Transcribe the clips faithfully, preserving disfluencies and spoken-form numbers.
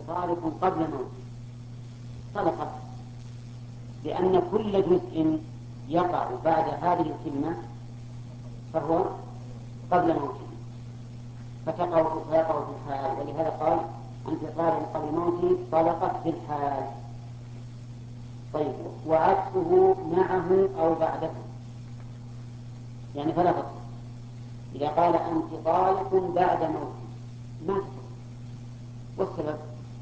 طالق قبل موته طلقت، لأن كل جزء يقع بعد هذه الكلمة فهو قبل موته فتقع فيقع في الحال، ولهذا قال أنت طالق قبل موته طلقت في الحال. طيب، وعكسه معه أو بعده، يعني فلا فرق. إذا قال أنت طالق بعد موته ما تفرق، والسبب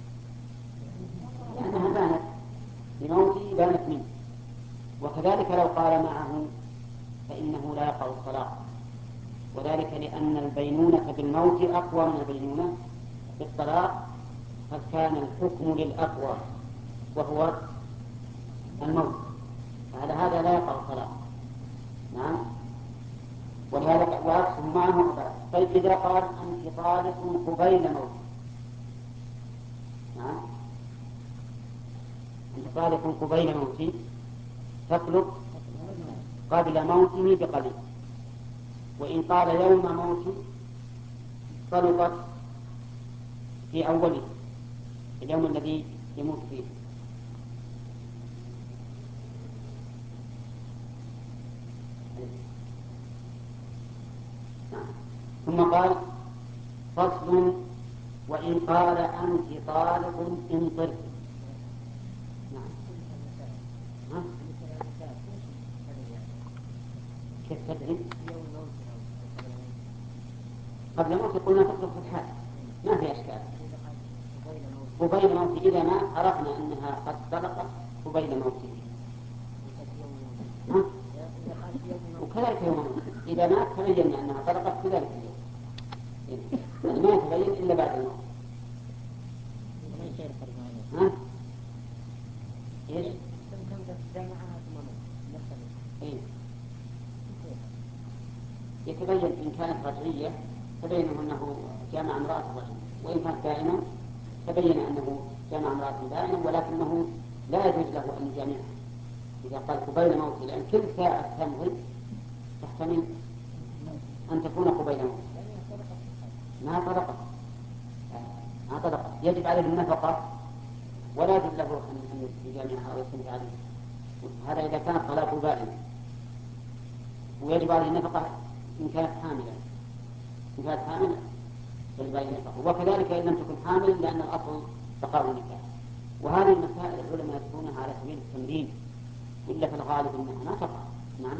لأنها بانت بموته بانت منه. وكذلك لو قال معه فإنه لا يقع الطلاق، وذلك لأن البينونة بالموت أقوى من البينونة بالطلاق، قد كان الحكم للأقوى وهو الموت، على هذا لا يقع الطلاق. نعم، ولهذا وعكسه معه أبدا. طيب، إذا قال أنت طالق قبيل موته، نعم، أنت طالق قبيل موته تطلق قبل موته بقليل، وإن قال يوم موته طلقت في أوله اليوم الذي يموت فيه. ثم قال فصل وإن قال أنت طالق انطر. نعم، ها؟ كيف تدري؟ قبل موت قلنا تطلق في الحال ما في أشكال. قبيل موته إذا ما عرفنا أنها قد طلقت قبيل موته، ها؟ وكذلك يوم موته إذا ما تبين أنها طلقت كذلك اليوم، يعني ما يتبين إلا بعد الموت. ها؟ إيش؟ إيه؟ يتبين إن كانت رجعية تبين أنه جامع امرأة رجل، وإن كانت دائما تبين أنه جامع امرأة دائما، ولكنه لا يجوز له أن يجامعها إذا قال قبيل موته، لأن كل ساعة تمضي تحتمل أن تكون قبيل موته. ما طلقت ما طلقت يجب عليه النفقة ولا يجب له أن يجامعها أو يستمتع عليها، هذا إذا كان طلاق بائن. ويجب عليه النفقة إن كانت حاملة، إن كانت حاملة يجب عليه النفقة، وكذلك إن لم تكن حامل لأن الأصل بقاء النكاح. وهذه المسائل العلماء يذكرونها على سبيل التمرين، إلا في الغالب أنها ما تقع. نعم،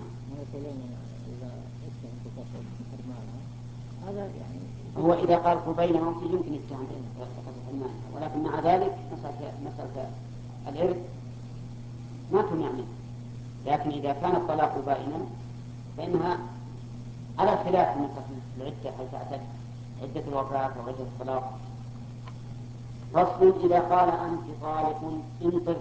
هو إذا قال قبيل موته يمكن يتهم بالحرمان، ولكن مع ذلك مسألة الإرث ما تمنع منه. لكن إذا كان الطلاق بائنا فإنها على خلاف من العدة، هل تعتد عدة الوفاة أو عدة الطلاق. فصل إذا قال أنت طالق انطر.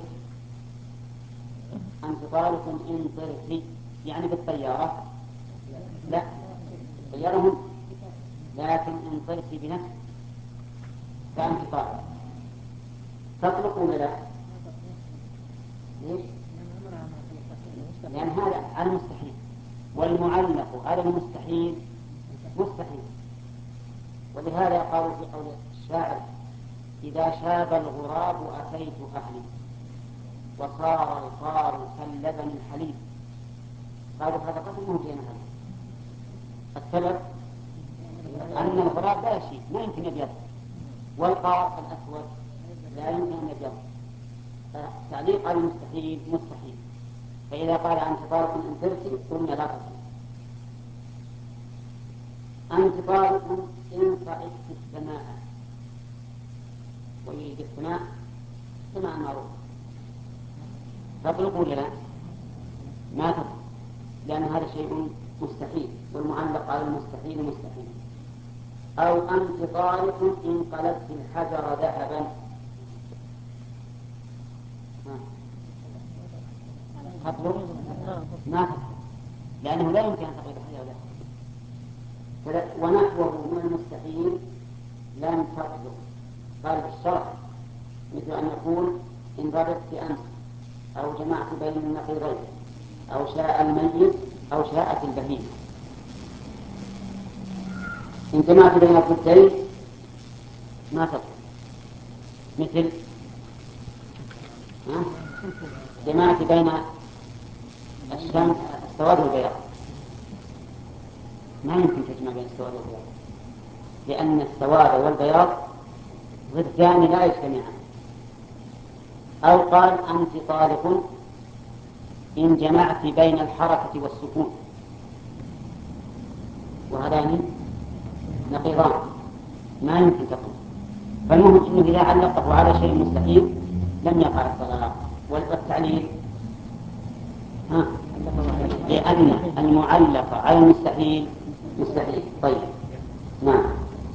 أنت طالق انطر يعني بالطيارة؟ لا، الطيارة هم، لكن انطر بنفسك فأنت طالق تطلق ولا لا؟ ليش؟ لأن هذا على المستحيل، والمعلق على المستحيل مستحيل. ولهذا قالوا في قول الشاعر إذا شاب الغراب أتيت أهلي وصار الفار كاللبن الحليب. قالوا هذا قسمه بين أهلي. السبب أن الغراب لا شيء ما يمكن يبيض، والقار الأسود لا يمكن أن يبيض. تعليق على المستحيل مستحيل. فإذا قال أنت طالق إن ترسي قلنا لا تصل. أنت طالق إن صعدت السماء، ويريد السماء سماء معروف، تطلق ولا لا؟ ما تطلق، لأن هذا شيء مستحيل، والمعلق على المستحيل مستحيل. أو أنت طالق إن قلبت الحجر ذهبا. تطلق؟ ما تطلق، لأنه لا يمكن أن تقلب الحجر ذهبا. ونحوه من المستحيل لم تطلق. قال بالشرع مثل أن يقول إن ضربت أمس، أو جمعت بين النقيضين، أو شاء الميت، أو شاءت البهيمة. إن جمعت بين الضدين ما تطلق. مثل جماعة بين الشمس السواد والبياض، ما يمكن تجمع بين السواد والبياض، لأن السواد والبياض ضدان لا يجتمعان. أو قال أنت طالق إن جمعت بين الحركة والسكون، وهذان نقيضان ما يمكن تقول. فالمهم أنه إذا علقه على شيء مستحيل لم يقع الطلاق. والتعليل ها لأن المعلق على المستحيل مستحيل. طيب نعم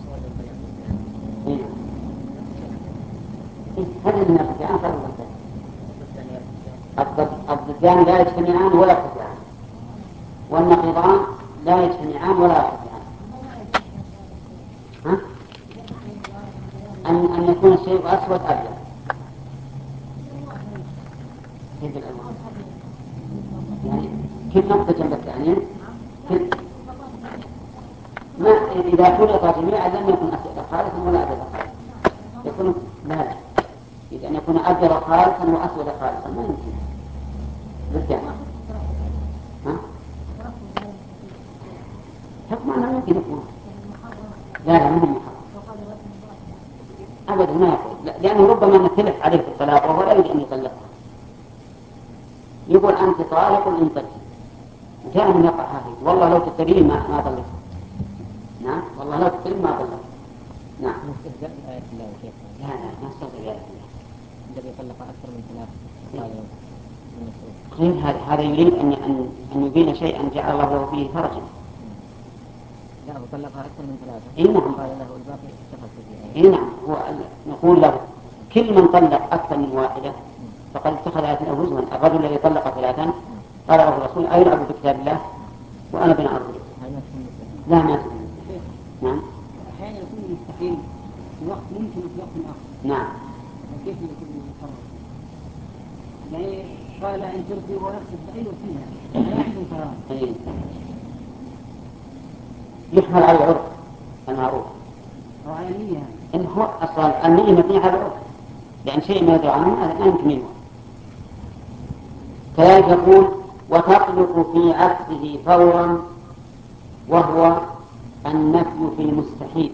هذا النفس عن فرق الضدان لا يجتمعان ولا يرتفعان، والنقيضان لا يجتمعان ولا يرتفعان. ها؟ أن أن يكون الشيء أسود أبيض كيف الألوان يعني كل نقطة جنب الثانية كل ما إذا خلط جميعا لم يكن أسود خالصا ولا أبيض خالصا، يكون لا إذا أن يكون أبيض خالصا وأسود خالصا ما يمكن بالجمع. ها؟ حكم أنه يمكن يكون لا لا مهم محرم أبدا ما يقول، لأنه ربما نتلف عليه في الطلاق وهو لا يريد أن يطلقها. يقول أنت طالق إن طلقت كان من يقع هذه والله لو تترين ما ما طلقت. نعم والله لو تترين ما طلقت. نعم نستهزأ بآية الله وشيخ. لا لا ما استهزأ بآية الله. الذي طلق أكثر من ثلاث قال غير هذا هذا يريد أن أن أن يبين شيئا جعل الله له فيه فرجا. لا هو طلقها أكثر من ثلاثة. إيه نعم. قال له الباقي اتخذ فيه. إيه نعم هو نقول له كل من طلق أكثر من واحدة فقد اتخذ هذه هزوا. الرجل الذي طلق ثلاثا قال له الرسول أيلعب بكتاب الله وأنا بين أرجلك. لا ما تكون. نعم. أحيانا يكون مستحيل في وقت ممكن وفي وقت آخر. نعم. كيف يكون مقرر؟ يعني قال إن ترضي ويقصد بأي وسيلة لا يحصل كلام. يحمل على العرف المعروف. أو على النية. إن هو أصلا النية مبنية على العرف، لأن شيء ما يدعو عنه هذا لا يمكن منه. كذلك يقول وتطلق في عكسه فورا وهو النفي في المستحيل.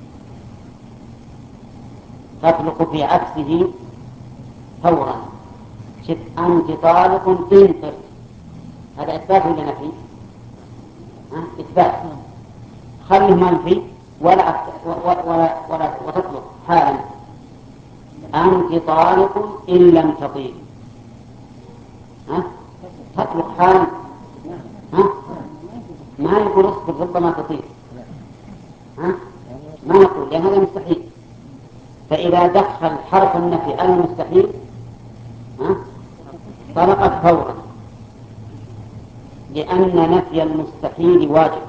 تطلق في عكسه فورا. شف أنت طالق إن طلق، هذا إثبات ولا نفي؟ ها؟ إثبات. خليه منفي ولا ولا ولا, ولا وتطلق حالا أنت طالق إن لم تطيل. ها؟ تطلق حالا. ها؟ ما يقول اصبر ربما تطيل. ها؟ ما نقول لأن هذا مستحيل. فإذا دخل حرف النفي على المستحيل ها؟ طلقت فورا، لأن نفي المستحيل واجب.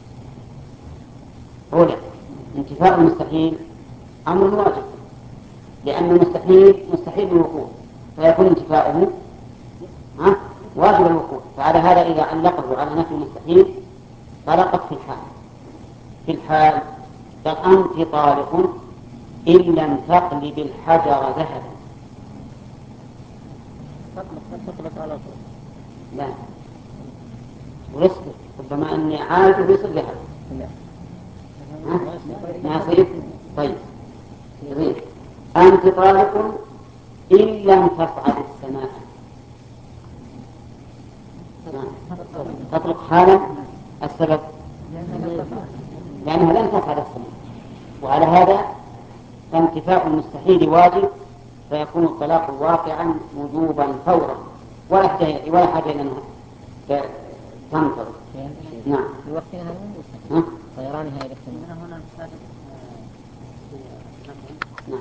أولا انتفاء المستحيل أمر واجب، لأن المستحيل مستحيل الوقوع فيكون انتفاؤه ها؟ واجب الوقوع. فعلى هذا إذا علقه على نفي المستحيل طلقت في الحال. في الحال فأنت طالق إن لم تقلب الحجر ذهبا. تطلق على طول. لا ورسل ربما أني عاد بيصير ذهب. لا ما يصير. طيب يصير أنت طالق إن لم تصعد السماء. تطلق حالا. السبب لأنها لن تصعد السماء، وعلى هذا فانتفاء المستحيل واجب فيكون الطلاق واقعا وجوبا فورا ولا حاجة ولا حاجة إلى أنها تنتظر. نعم. في وقتنا هذا مستحيل. طيرانها إلى السماء. هنا نعم.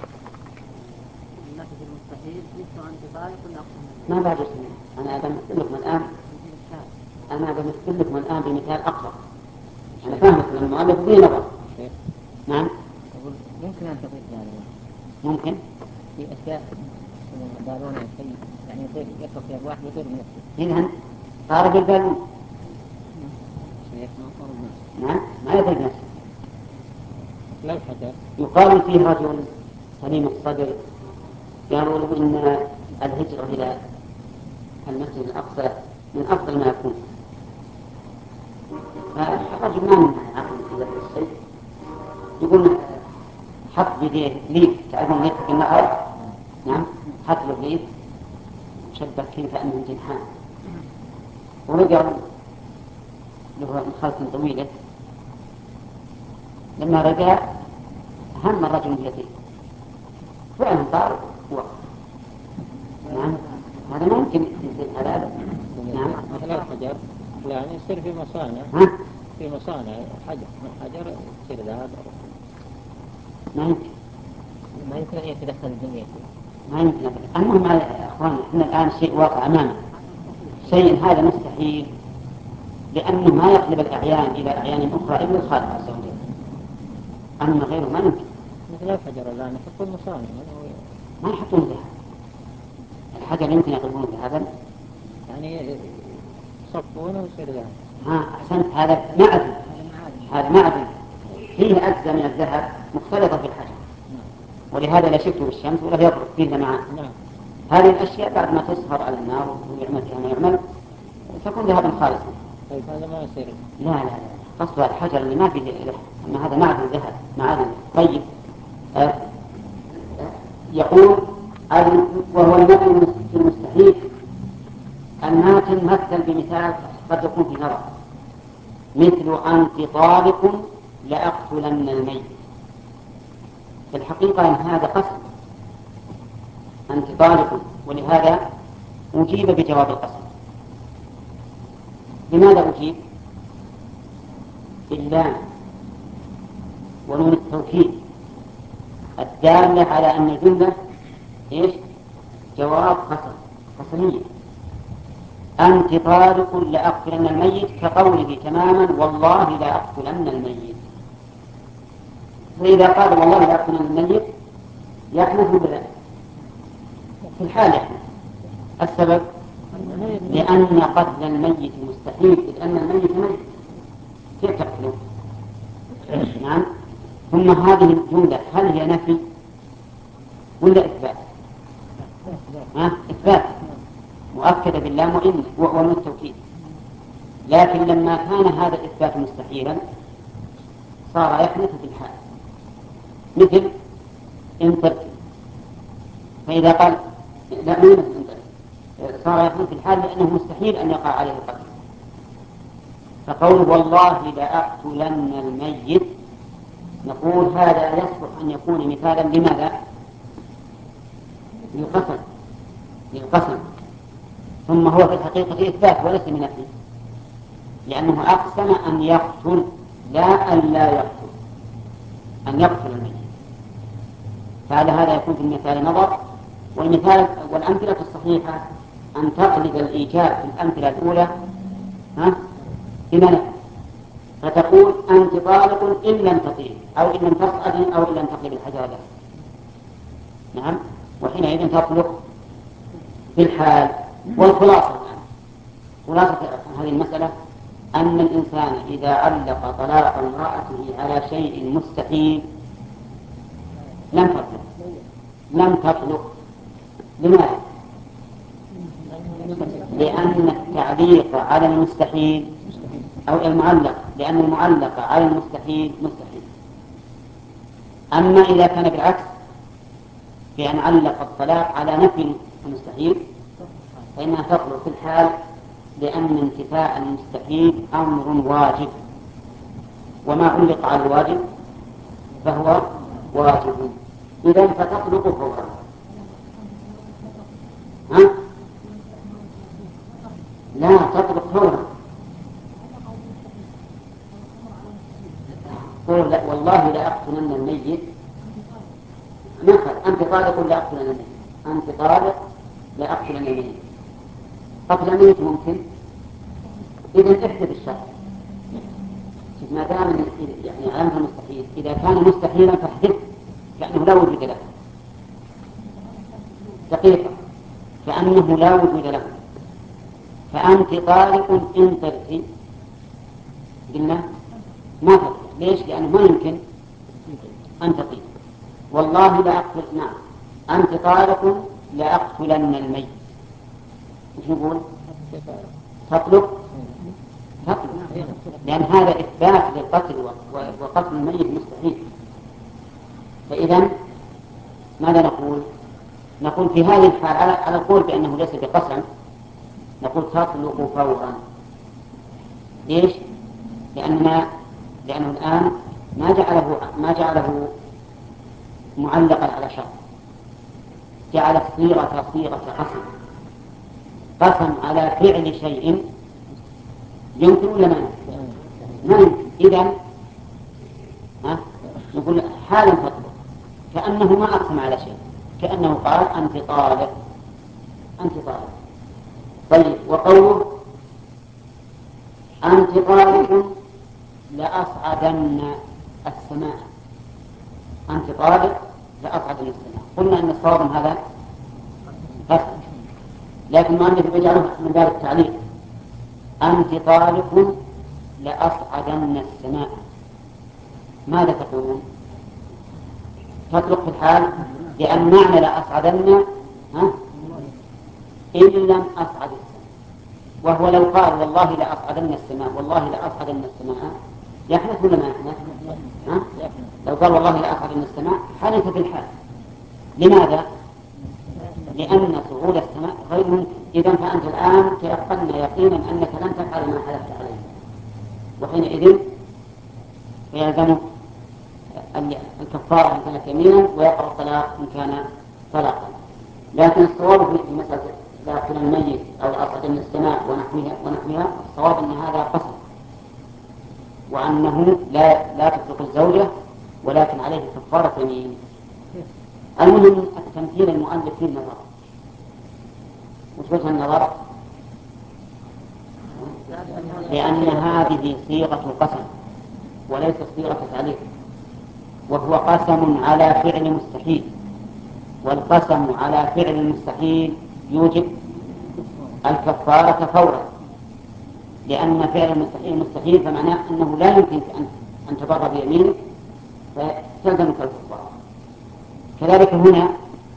النفي المستحيل مثل أنت طالق ولا أقصد؟ ما بعد اسمه. أنا بمثل لكم الآن. أنا بمثل لكم الآن بمثال أقصر. أنا فاهمك من المؤلف به نظر. نعم. ممكن أن تضيف هذا. ممكن. في أشياء يدارون شيء يعني يطير يطلق في واحد يطير بنفسه. إذن طارق البالون. شيخ ما طارق نفسه. نعم ما يطير نفسه. لو حجر. يقال فيه رجل سليم الصدر قالوا له إن الهجرة إلى المسجد الأقصى من أفضل ما يكون، فالرجل ما من عقل في ذلك الشيء، يقول حط بيديه ليف، تعرفون ليف في النهر؟ نعم، حط له ليف شبكين كأنهم جنحان، ورجع له خلط طويلة. لما رجع هم الرجل بيديه فعلا طار وقف. نعم، هذا ما يمكن يصير هذا. نعم، مثل الحجر يعني يصير في مصانع، ها؟ في مصانع حجر حجر يصير ذهب. ما يمكن ما يمكن أن يتدخل الدنيا ما يمكن أبدا. المهم يا أخوان، إحنا الآن شيء واقع أمامنا، شيء هذا مستحيل، لأنه ما يقلب الأعيان إلى أعيان أخرى إلا الخالق عز وجل، أما غيره ما يمكن. مثل الحجر الآن يحطون مصانع ما يحطون ذهب، الحجر يمكن يقلبونه ذهبا، يعني يصفونه ويصير ذهب. ها أحسنت، هذا معدن، هذا معدن فيه أجزاء من الذهب مختلطة في الحجر، ولهذا لا شفته بالشمس ولا يضرب فيه معه. هذه الأشياء بعد ما تصهر على النار ويعمل فيها ما يعمل تكون ذهبا خالصا. طيب هذا ما يصير. لا لا لا، قصد الحجر اللي ما فيه له، أما هذا معدن ذهب معدن. طيب آه يقول وهو النفي في المستحيل أنها تمثل بمثال قد يكون في نظر، مثل أنت طالق لأقتلن الميت. في الحقيقة أن هذا قسم، أنت طالق، ولهذا أجيب بجواب القسم. لماذا أجيب؟ باللام ونون التوكيد الدالة على أن الجملة إيش؟ جواب قسم، قسمية. أنت طالق لأقتلن الميت كقوله تماما والله لأقتلن الميت. فإذا قال والله لأقتلن الميت يحنث بالله في الحال يحنث. السبب لأن قتل الميت مستحيل، لأن الميت ميت كيف تقتله؟ نعم. ثم هذه الجملة هل هي نفي ولا إثبات؟ ها؟ إثبات مؤكدة باللام وإن ومن التوكيد. لكن لما كان هذا الإثبات مستحيلا صار يحدث في الحال، مثل إن ترك. فإذا قال لا مو مثل إن ترك، صار يحدث في الحال لأنه مستحيل أن يقع عليه القتل. فقول والله لأقتلن الميت نقول هذا يصلح أن يكون مثالا لماذا؟ للقسم، للقسم. ثم هو في الحقيقة إثبات وليس من نفي، لأنه أقسم أن يقتل لا أن لا يقتل، أن يقتل الميت. فعلى هذا يكون في المثال نظر. والمثال والأمثلة الصحيحة أن تقلب الإيجاب في الأمثلة الأولى ها بما نفي، فتقول أنت طالق إن لم تطير أو إن لم تصعد أو إن لم تقلب الحجر. نعم، وحينئذ تطلق في الحال. والخلاصة الآن خلاصة هذه المسألة أن الإنسان إذا علق طلاق امرأته على شيء مستحيل لم تطلق، لم تطلق. لماذا؟ لأن التعليق على المستحيل أو المعلق، لأن المعلق على المستحيل مستحيل. أما إذا كان بالعكس بأن علق الطلاق على نفي المستحيل فإنها تطلق في الحال، لأن انتفاء المستحيل أمر واجب، وما علق على الواجب فهو واجب. إذن فتطلق فورا. ها؟ لا تطلق فورا. قول لا والله لأقتلن الميت مثل أنت طالق لأقتلن الميت، أنت طالق لأقتلن الميت. قتل الميت ممكن، إذن احدث الشرط. ما دام يعني علمها مستحيل، إذا كان مستحيلا فاحدث كأنه لا وجود له، دقيقة كأنه لا وجود له. فأنت طالق إن ترتي قلنا ما تطلق. ليش؟ لأنه ما يمكن أن تطيق، والله لأقتل نعم أنت طالق لأقتلن الميت. وش نقول؟ تطلق تطلق لأن هذا إثبات للقتل وقتل الميت مستحيل. فإذا ماذا نقول؟ نقول في هذه الحال على القول بأنه ليس بقسم نقول تطلق فورا. ليش؟ لأننا لأنه الآن ما جعله ما جعله معلقا على شرط، جعل الصيغة صيغة قسم، قسم على فعل شيء يمكن ولا ما يمكن؟ ما يمكن. إذن ها نقول حالا تطلق كأنه ما أقسم على شيء، كأنه قال أنت طالق أنت طالق. طيب وقوله أنت طالق لأصعدن السماء، أنت طالق لأصعدن السماء، قلنا أن الصواب هذا قسم، لكن ما أنك بجعله من باب التعليق أنت طالق لأصعدن السماء. ماذا تقولون؟ تطلق في الحال لأن معنى لأصعدن ها إن لم أصعد السماء، وهو لو قال والله لأصعدن السماء والله لأصعدن السماء يحدث ولا ما يحدث؟ ها؟ لو قال والله لأصعدن السماء حدث في الحال. لماذا؟ لأن صعود السماء غير ممكن. إذن فأنت الآن تيقن يقينا أنك لن تفعل ما حلفت عليه، وحينئذ فيلزم الكفارة إن كانت يمينا ويقع الطلاق إن كان طلاقا. لكن الصواب في مسألة داخل الميت أو الأصعد من السماء ونحوها ونحوها الصواب أن هذا قسم، وأنه لا لا تطلق الزوجة ولكن عليه كفارة يمين. المهم التمثيل المؤلف في النظر. وش وجه النظر؟ لأن هذه صيغة قسم وليست صيغة تعليق، وهو قسم على فعل مستحيل، والقسم على فعل المستحيل يوجب الكفارة فورا، لأن فعل المستحيل مستحيل فمعناه أنه لا يمكن أن تبر بيمينك فتلزمك الكفارة. كذلك هنا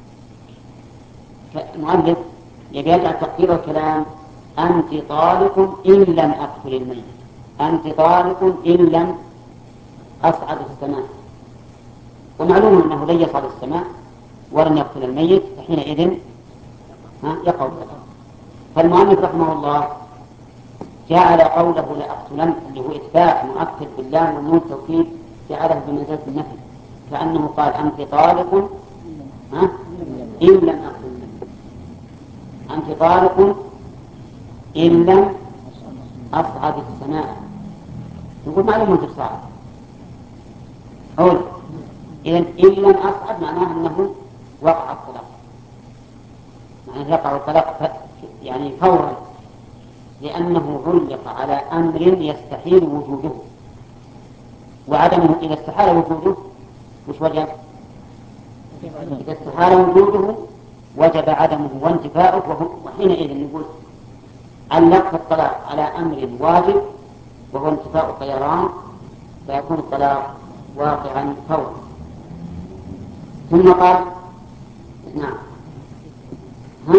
المؤلف يبي يجعل تقدير الكلام أنت طالق إن لم أقتل الميت، أنت طالق إن لم أصعد السماء، ومعلوم أنه لن يصعد السماء ولن يقتل الميت، فحينئذ يقع الطلاق. فالمؤلف رحمه الله جعل قوله لأقتلن اللي هو إثبات مؤكد بالله والنون توكيد جعله بمنزلة النفي، كأنه قال أنت طالق ها إن لم أقتل الميت، أنت طالق إن لم أصعد السماء. نقول معلوم أنت تصعد أول، إذن إن لم أصعد معناه أنه وقع الطلاق، معناه يقع الطلاق يعني فورا، لأنه علق على أمر يستحيل وجوده وعدمه. إذا استحال وجوده وش وجب؟ إذا استحال وجوده وجب عدمه وانتفاؤه، وحينئذ نقول علقت الطلاق على أمر واجب وهو انتفاء الطيران، فيكون الطلاق واقعا فورا. ثم قال نعم ها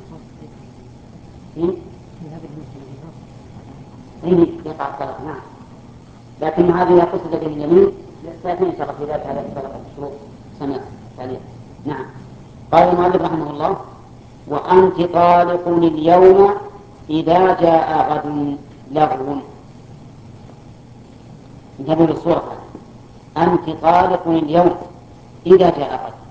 إيه يقع الطلاق نعم، لكن هذه لا قصد به اليمين لكن سبق في ذلك هذا سبق الشروط سنة ثانية. نعم. قال المؤلف رحمه الله وأنت طالق اليوم إذا جاء غد لغو. انتبهوا للصورة، أنت طالق اليوم إذا جاء غد،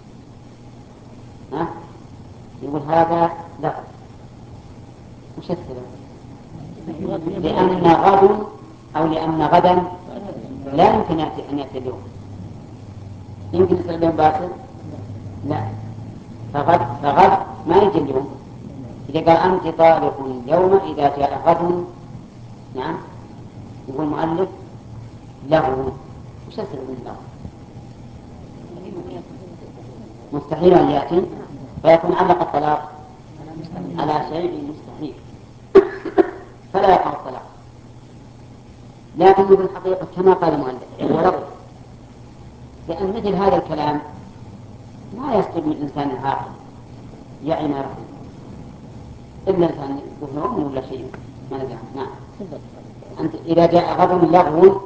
ها يقول هذا لغو. وش السبب؟ لأن غد أو لأن غدا لا يمكن أن يأتي اليوم. يمكن يصير اليوم باكر؟ لا، فغد فغد ما يجي اليوم. إذا قال أنت طالق اليوم إذا جاء غد، نعم، يقول المؤلف لغو. وش السبب من لغو؟ مستحيل أن يأتي، فيكون علق الطلاق على شيء مستحيل فلا يقع الطلاق. لكن في الحقيقة كما قال المؤلف هو لغو، لأن مثل هذا الكلام ما يصدر من الإنسان العاقل يعي ما يفعل إلا إنسان يقول ولا شيء ما ندري. نعم. أنت إذا جاء غد لغو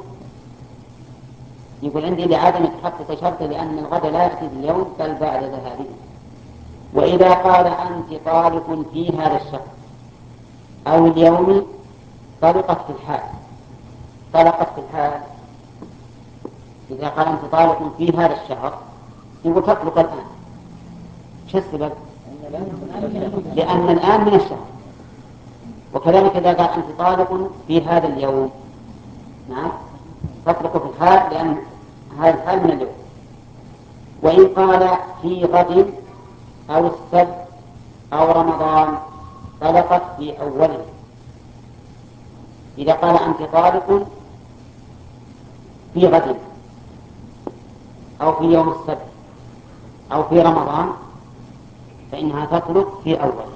يقول عندي لعدم تحقق شرط لأن الغد لا يأتي اليوم بل بعد ذهابه. وإذا قال أنت طالق في هذا الشهر أو اليوم طلقت في الحال طلقت في الحال إذا قال أنت طالق في هذا الشهر يقول تطلق الآن. شو السبب؟ لأن الآن من الشهر. وكذلك إذا قال أنت طالق في هذا اليوم نعم تطلق في الحال لأن هذا الحال من اليوم. وإن قال في غد أو السبت أو رمضان طلقت في أوله. إذا قال أنت طالق في غد أو في يوم السبت أو في رمضان فإنها تطلق في أوله.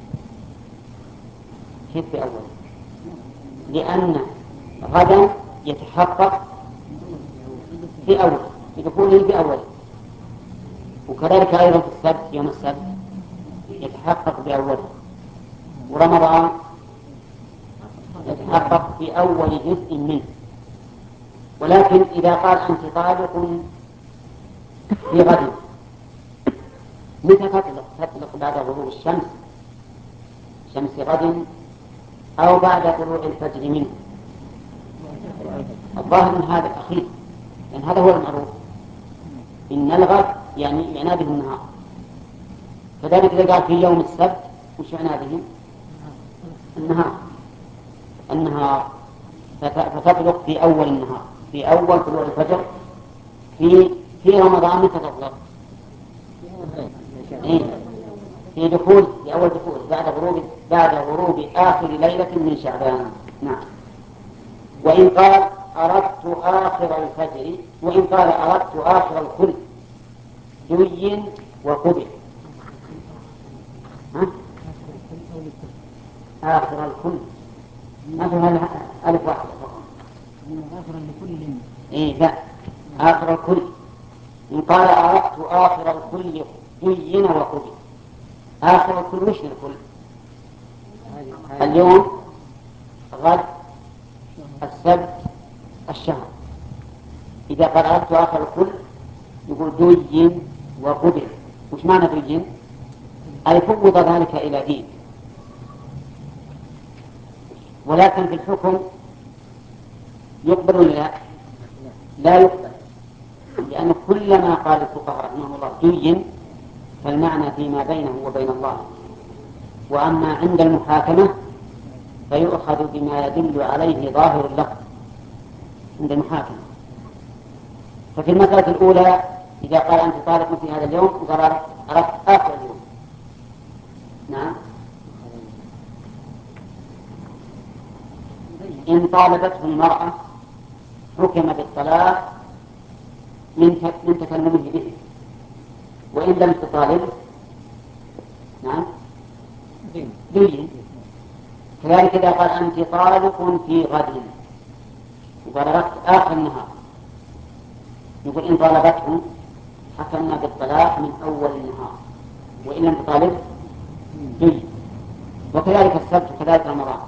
كيف في أوله؟ لأن غدا يتحقق في أوله يدخله في أوله. وكذلك أيضا في السبت يوم السبت يتحقق بأوله. ورمضان يتحقق في أول جزء منه. ولكن إذا قال أنت طالق في غد متى تطلق؟ تطلق بعد غروب الشمس شمس غد أو بعد طلوع الفجر منه. الظاهر من هذا الأخير لأن هذا هو المعروف إن الغد يعني معناه به النهار. كذلك إذا قال في يوم السبت وش معناه به؟ النهار النهار فتطلق في أول النهار في أول طلوع الفجر. في في رمضان متى تطلق؟ إيه؟ في دخول في أول دخول بعد غروب بعد غروب آخر ليلة من شعبان. نعم. وإن قال أردت آخر الفجر وإن قال أردت آخر الكل دين وقبل. ها؟ آخر الكل ما في ألف واحدة آخر لكل. إيه لا آخر الكل. إن قال أردت آخر الكل دين وقبل. آخر الكل وش الكل؟ اليوم غد السبت الشهر. إذا قال أردت آخر الكل يقول دين وقبل. وش معنى دين؟ أي فوض ذلك إلى دين. ولكن في الحكم يقبل ولا لا؟ لا يقبل لأن كل ما قال الفقهاء رحمه الله دين فالمعنى فيما بينه وبين الله. وأما عند المحاكمة فيؤخذ بما يدل عليه ظاهر اللفظ عند المحاكمة. ففي المسألة الأولى إذا قال أنت طالق في هذا اليوم وقال أردت آخر اليوم نعم إن طالبته المرأة حكم بالطلاق من من تكلمه به. وإن لم تطالبه نعم دين. كذلك إذا قال أنت طالق في غد وقال أردت آخر النهار يقول إن طالبته حكمنا بالطلاق من أول النهار وإن لم تطالب دين. وكذلك السبت وكذلك رمضان.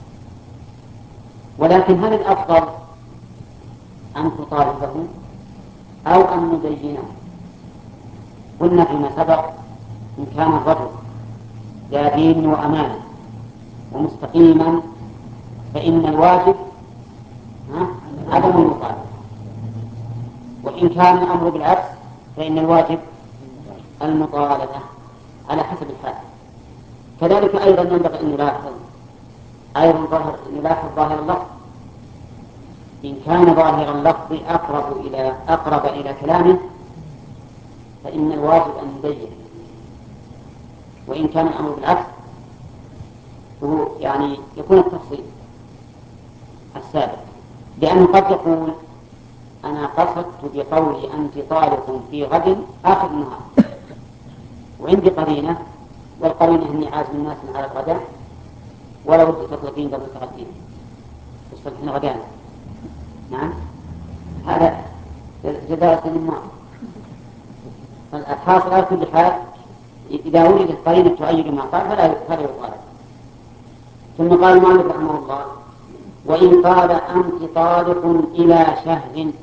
ولكن هل الأفضل أن تطالبه أو أن ندينه؟ قلنا فيما سبق إن كان الرجل ذا دين وأمانة ومستقيما فإن الواجب عدم المطالبة. وإن كان الأمر بالعكس فإن الواجب المطالبة على حسب الحال. كذلك أيضا ينبغي أن نلاحظ أيضا ظاهر نلاحظ ظاهر اللفظ. إن كان ظاهر اللفظ أقرب إلى أقرب إلى كلامه فإن الواجب أن نبين. وإن كان الأمر بالعكس هو يعني يكون التفصيل السابق. لأنه قد يقول أنا قصدت بقولي أنت طالق في غد آخر النهار وعندي قرينة والقرينة أني عازم الناس على الغداء ولا بد تطلقين قبل تغدين تصبحين غدانا. نعم هذا جدارة من النار. الحاصل على كل حال إذا وجدت قرينة تؤيد ما قال فلا فلا يقال. ثم قال المؤلف رحمه الله: وإن قال أنت طالق إلى شهر،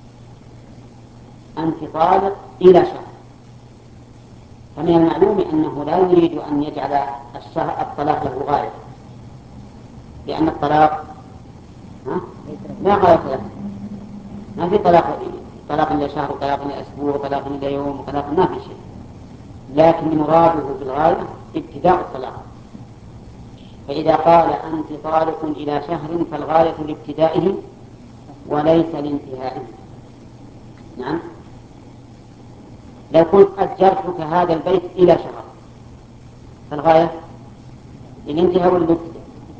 أنت طالق إلى شهر، فمن المعلوم أنه لا يريد أن يجعل الشهر الطلاق له غاية، لأن الطلاق لا غاية له، ما في طلاق طلاق إلى شهر وطلاق إلى أسبوع وطلاق إلى يوم وطلاق، ما في شيء، لكن مراده بالغاية ابتداء الطلاق. فإذا قال أنت طالق إلى شهر فالغاية لابتدائه وليس لانتهائه. نعم. لو قلت أجرتك هذا البيت إلى شهر فالغاية للانتهاء والابتداء.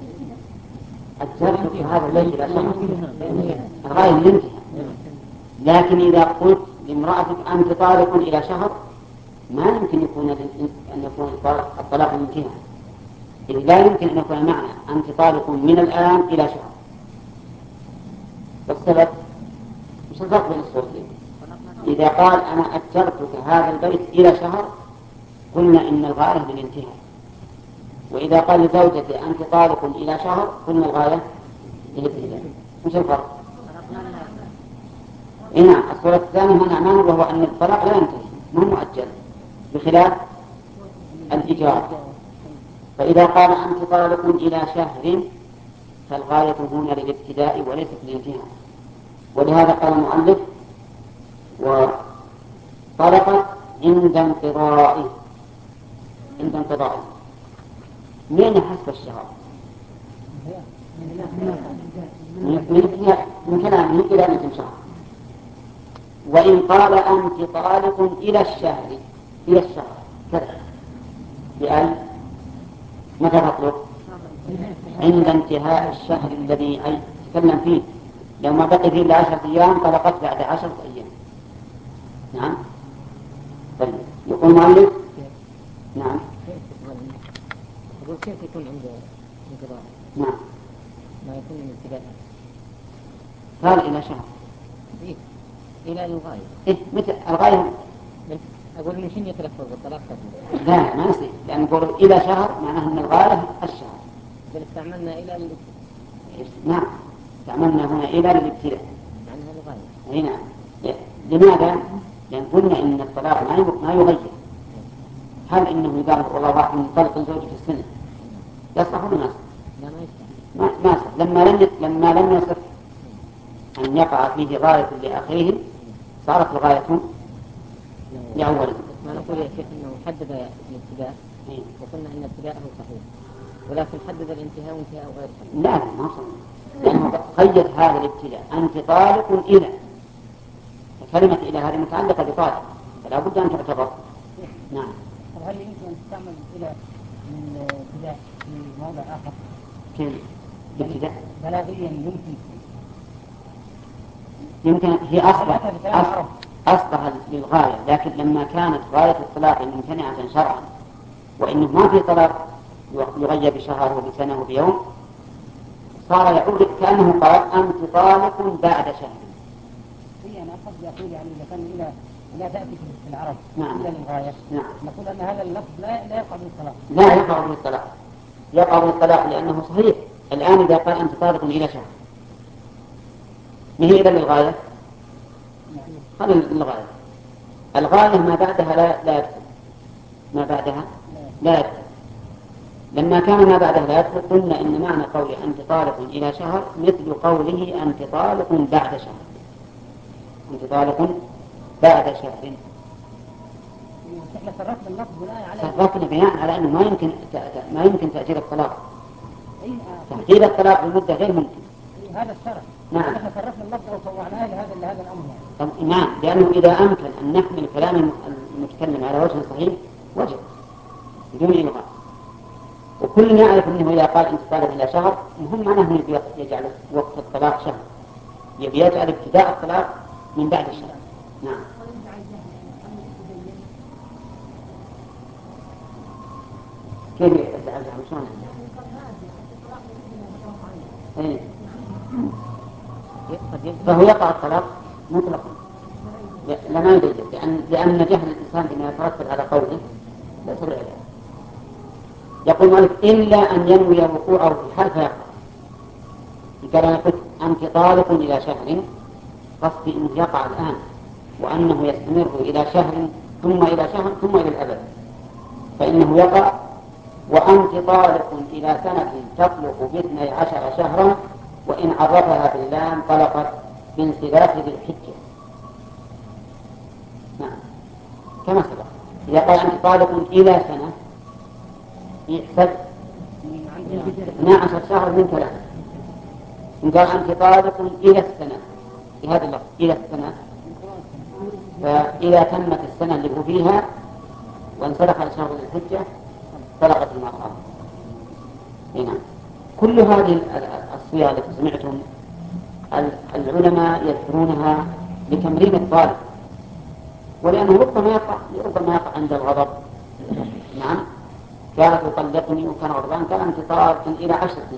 أجرتك هذا البيت إلى شهر الغاية للانتهاء. لكن إذا قلت لامرأتك أنت طالق إلى شهر ما يمكن يكون أن يكون الطلاق الانتهاء، إذ لا يمكن أن يكون معنى أنت طالق من الآن إلى شهر. والسبب مش الفرق بين الصورتين. إذا قال أنا أجرتك هذا البيت إلى شهر قلنا إن الغاية للانتهاء، وإذا قال لزوجته أنت طالق إلى شهر قلنا الغاية للابتداء. مش الفرق؟ نعم. الصورة الثانية هنا أمامه وهو أن الطلاق لا ينتهي، ما مؤجل، بخلاف الإجارة. فإذا قال أنت طالق إلى شهر فالغاية هنا للابتداء وليست للانتهاء. ولهذا قال المؤلف: وطلقت عند انقضائه. عند انقضائه من حسب الشهر؟ من كلامه إلى أن شهر. وإن قال أنت طالق إلى الشهر إلى الشهر كذا بأن متى تطلق؟ عند انتهاء الشهر الذي تكلم فيه. لو ما بقي فيه إلا عشرة أيام طلقت بعد عشرة أيام. نعم. طيب يقول المؤلف: نعم. يقول كيف يكون عند انقضاء؟ نعم. ما يكون من ابتداء. قال إلى شهر. إيه؟ إلى الغاية. إيه متى الغاية؟ أقول من شن يتلفظ بالطلاق؟ لا ما يصير، لأن نقول إلى شهر معناه أن الغاية الشهر. بل استعملنا إلى ال... نعم استعملنا هنا إلى الابتداء. معناها الغاية. أي نعم. لماذا؟ لأن قلنا إن الطلاق ما يغير. هل إنه يقال والله واحد من طلق زوجة في السنة يصح ولا ما يصح؟ لا ما يصح. ما ما يصح. لما لم لما لم يصح أن يقع فيه غاية لأخيه صارت الغاية لأوله. ما نقول يا شيخ إنه حدد الابتداء وقلنا إن ابتداءه صحيح، ولكن حدد الانتهاء وانتهاء غير صحيح. لا لا ما صحيح، لأنه قيد هذا الابتداء أنت طالق إلى، كلمة إلى هذه متعلقة بطالق فلا بد أن تعتبر. نعم. هل يمكن أن تستعمل إلى من ابتداء في موضع آخر؟ كيف؟ ابتداء بلاغيا يمكن يمكن هي أصبح أصبح, أصبح للغاية، لكن لما كانت غاية الطلاق ممتنعة شرعا وإنه ما في طلاق يغير بشهر وبسنة وبيوم صار يعود كأنه قال أنت طالق بعد شهر. هي أنا قصدي أقول يعني إذا كان إلى لا تأتي في العرب نعم. إلى الغاية. نعم. نقول أن هذا اللفظ لا لا يقع بالطلاق. لا يقع بالطلاق، يقع بالطلاق لأنه صحيح. الآن إذا قال أنت طالق إلى شهر ما هي إلى للغاية؟ هذا الغاية. الغاية ما بعدها لا لا يدخل، ما بعدها لا يدخل. لما كان ما بعدها لا يدخل قلنا إن معنى قول أنت طالق إلى شهر مثل قوله أنت طالق بعد شهر. أنت طالق بعد شهر. احنا صرفنا اللفظ بناء على صرفنا بناء على أنه ما يمكن ما يمكن تأجيل الطلاق. أي تأجيل الطلاق بمدة غير ممكن. هذا الشرع. نعم. احنا صرفنا اللفظ وطوعناه لهذا لهذا الأمر. طب نعم، لأنه إذا أمكن أن نحمل كلام المتكلم على وجه صحيح وجه بدون إلغاء. وكل يعرف أنه إذا قال أنت طالق إلى شهر مهم معناه يجعل وقت الطلاق شهر، يجعل ابتداء الطلاق من بعد الشهر. نعم. كيف يجعل شلون؟ إيه. فهو يقع الطلاق مطلقا لما يدرك، لأن لأن جهل الإنسان بما يترتب على قوله لا تبع له. يقول مالك إلا أن ينوي وقوعه في الحال فيقع. قال أنا قلت أنت طالق إلى شهر، قصدي أنه يقع الآن وأنه يستمر إلى شهر ثم إلى شهر ثم إلى الأبد، فإنه يقع. وأنت طالق إلى سنة تطلق باثني عشر شهرا، وإن عرفها باللام طلقت بانسلاخ ذي الحجة. نعم كما سبق. إذا قال أنت طالق إلى سنة يحسب اثني عشر شهر من كلامه. إن قال أنت طالق إلى السنة بهذا اللفظ إلى السنة، فإذا تمت السنة اللي هو فيها وانسلخ شهر ذي الحجة طلقت المرأة. هنا كل هذه الصيغ التي سمعتم العلماء يذكرونها لتمرين الطالب، ولأنه ربما يقع ربما يقع عند الغضب. نعم كانت تطلقني وكان غضبان، قال أنت طالق إلى عشر سنين.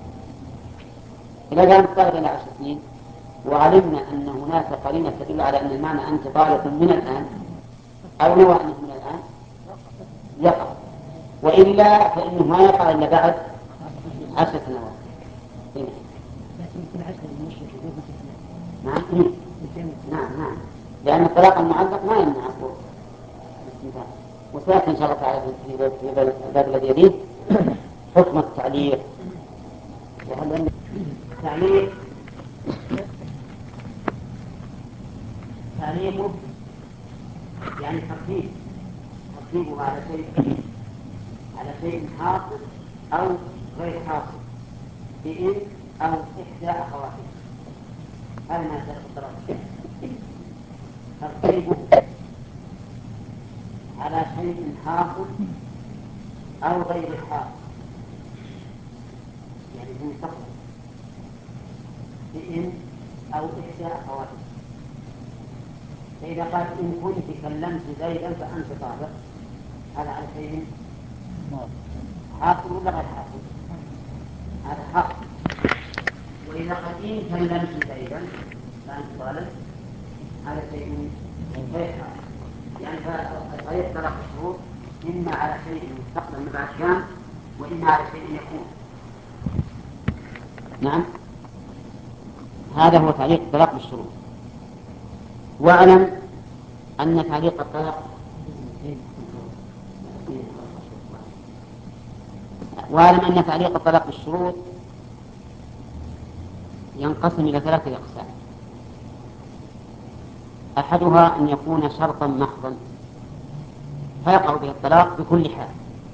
إذا كانت طالق إلى عشر سنين وعلمنا أن هناك قرينة تدل على أن المعنى أنت طالق من الآن أو نوى أنه من الآن يقع، وإلا فإنه ما يقع إلا بعد عشر سنوات. نعم نعم نعم لأن الطلاق المعلق ما يمنع الاستمتاع. وسيأتي إن شاء الله تعالى في الباب الذي يليه حكم التعليق. التعليق تعليقه يعني ترتيب ترتيبه على شيء على شيء حاصل أو غير حاصل بإن أو إحدى أخواتها. هذا ما يسأل الطلاق. ترتيبه على شيء حاصل أو غير حاصل، يعني في المستقبل بإن أو إحدى أخواتها. فإذا قال إن كنت كلمت زيدا فأنت طالق، هذا على شيء حاصل ولا غير حاصل؟ هذا حاصل. وإذا قال إن كلمت زيدا فأنت طالق، هذا شيء غير حاصل. يعني فغير طلاق الشروط إما على شيء مستقبل من بعد كان، وإما على شيء يكون. نعم هذا هو تعليق الطلاق بالشروط. واعلم أن تعليق الطلاق واعلم أن تعليق الطلاق بالشروط ينقسم إلى ثلاثة أقسام. أحدها أن يكون شرطا محضا فيقع به الطلاق بكل حال،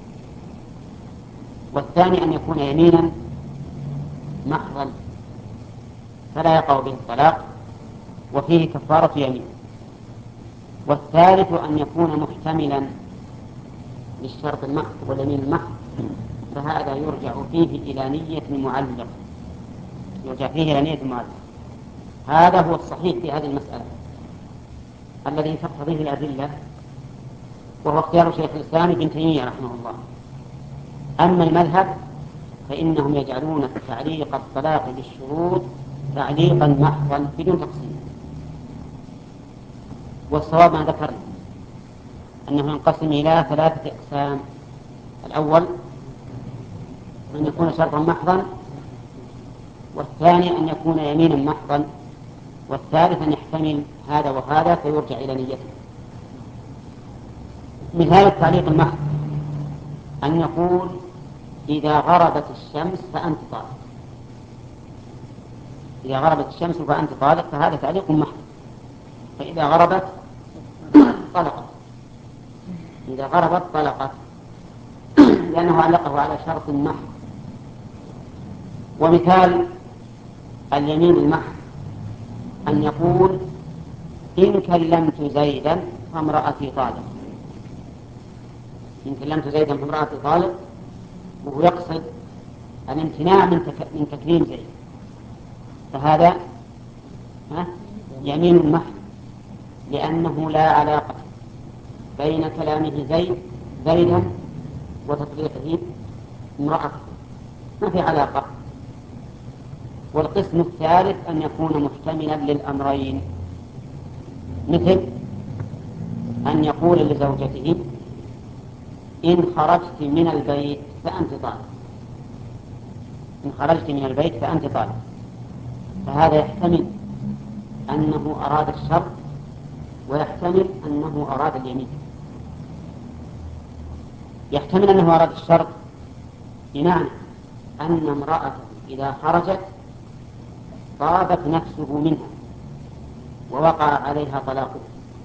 والثاني أن يكون يمينا محضا فلا يقع به الطلاق وفيه كفارة يمين، والثالث أن يكون محتملا للشرط المحض واليمين المحض، فهذا يرجع فيه إلى نية المعلق يرجع فيه إلى نية المعلق. هذا هو الصحيح في هذه المسألة الذي تقتضيه الأدلة، وهو اختيار شيخ الإسلام ابن تيمية رحمه الله. أما المذهب فإنهم يجعلون تعليق الطلاق بالشروط تعليقا محضا بدون تقسيم. والصواب ما ذكرنا أنه ينقسم إلى ثلاثة أقسام. الأول أن يكون شرطا محضا، والثاني أن يكون يمينا محضا، والثالث أن يحتمل هذا وهذا فيرجع إلى نيته. مثال التعليق المحض أن يقول إذا غربت الشمس فأنت طالق. إذا غربت الشمس فأنت طالق، فهذا تعليق محض. فإذا غربت طلقت، إذا غربت طلقت، لأنه علقه على شرط محض. ومثال اليمين المحض أن يقول إن كلمت زيدا فامرأتي طالق. إن كلمت زيدا فامرأتي طالق، وهو يقصد الامتناع من, تك... من تكليم زيد، فهذا يمين محض، لأنه لا علاقة بين كلامه زيد زيدا وتطليقه امرأته، ما في علاقة. والقسم الثالث أن يكون محتملا للأمرين، مثل أن يقول لزوجته إن خرجت من البيت فأنت طالق، إن خرجت من البيت فأنت طالق. فهذا يحتمل أنه أراد الشر ويحتمل أنه أراد اليمين. يحتمل أنه أراد الشر بمعنى أن امرأته إذا خرجت طابت نفسه منها ووقع عليها طلاقه،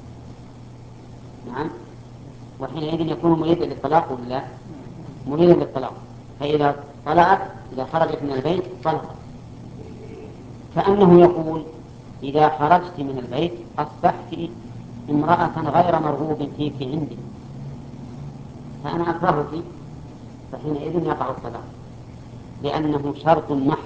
نعم، وحينئذ يكون مريدا للطلاق ولا لا؟ مريدا للطلاق. فإذا طلعت إذا خرجت من البيت طلقت، كأنه يقول إذا خرجت من البيت أصبحت امرأة غير مرغوب فيك عندي، فأنا أكرهك، فحينئذ يقع الطلاق لأنه شرط محض.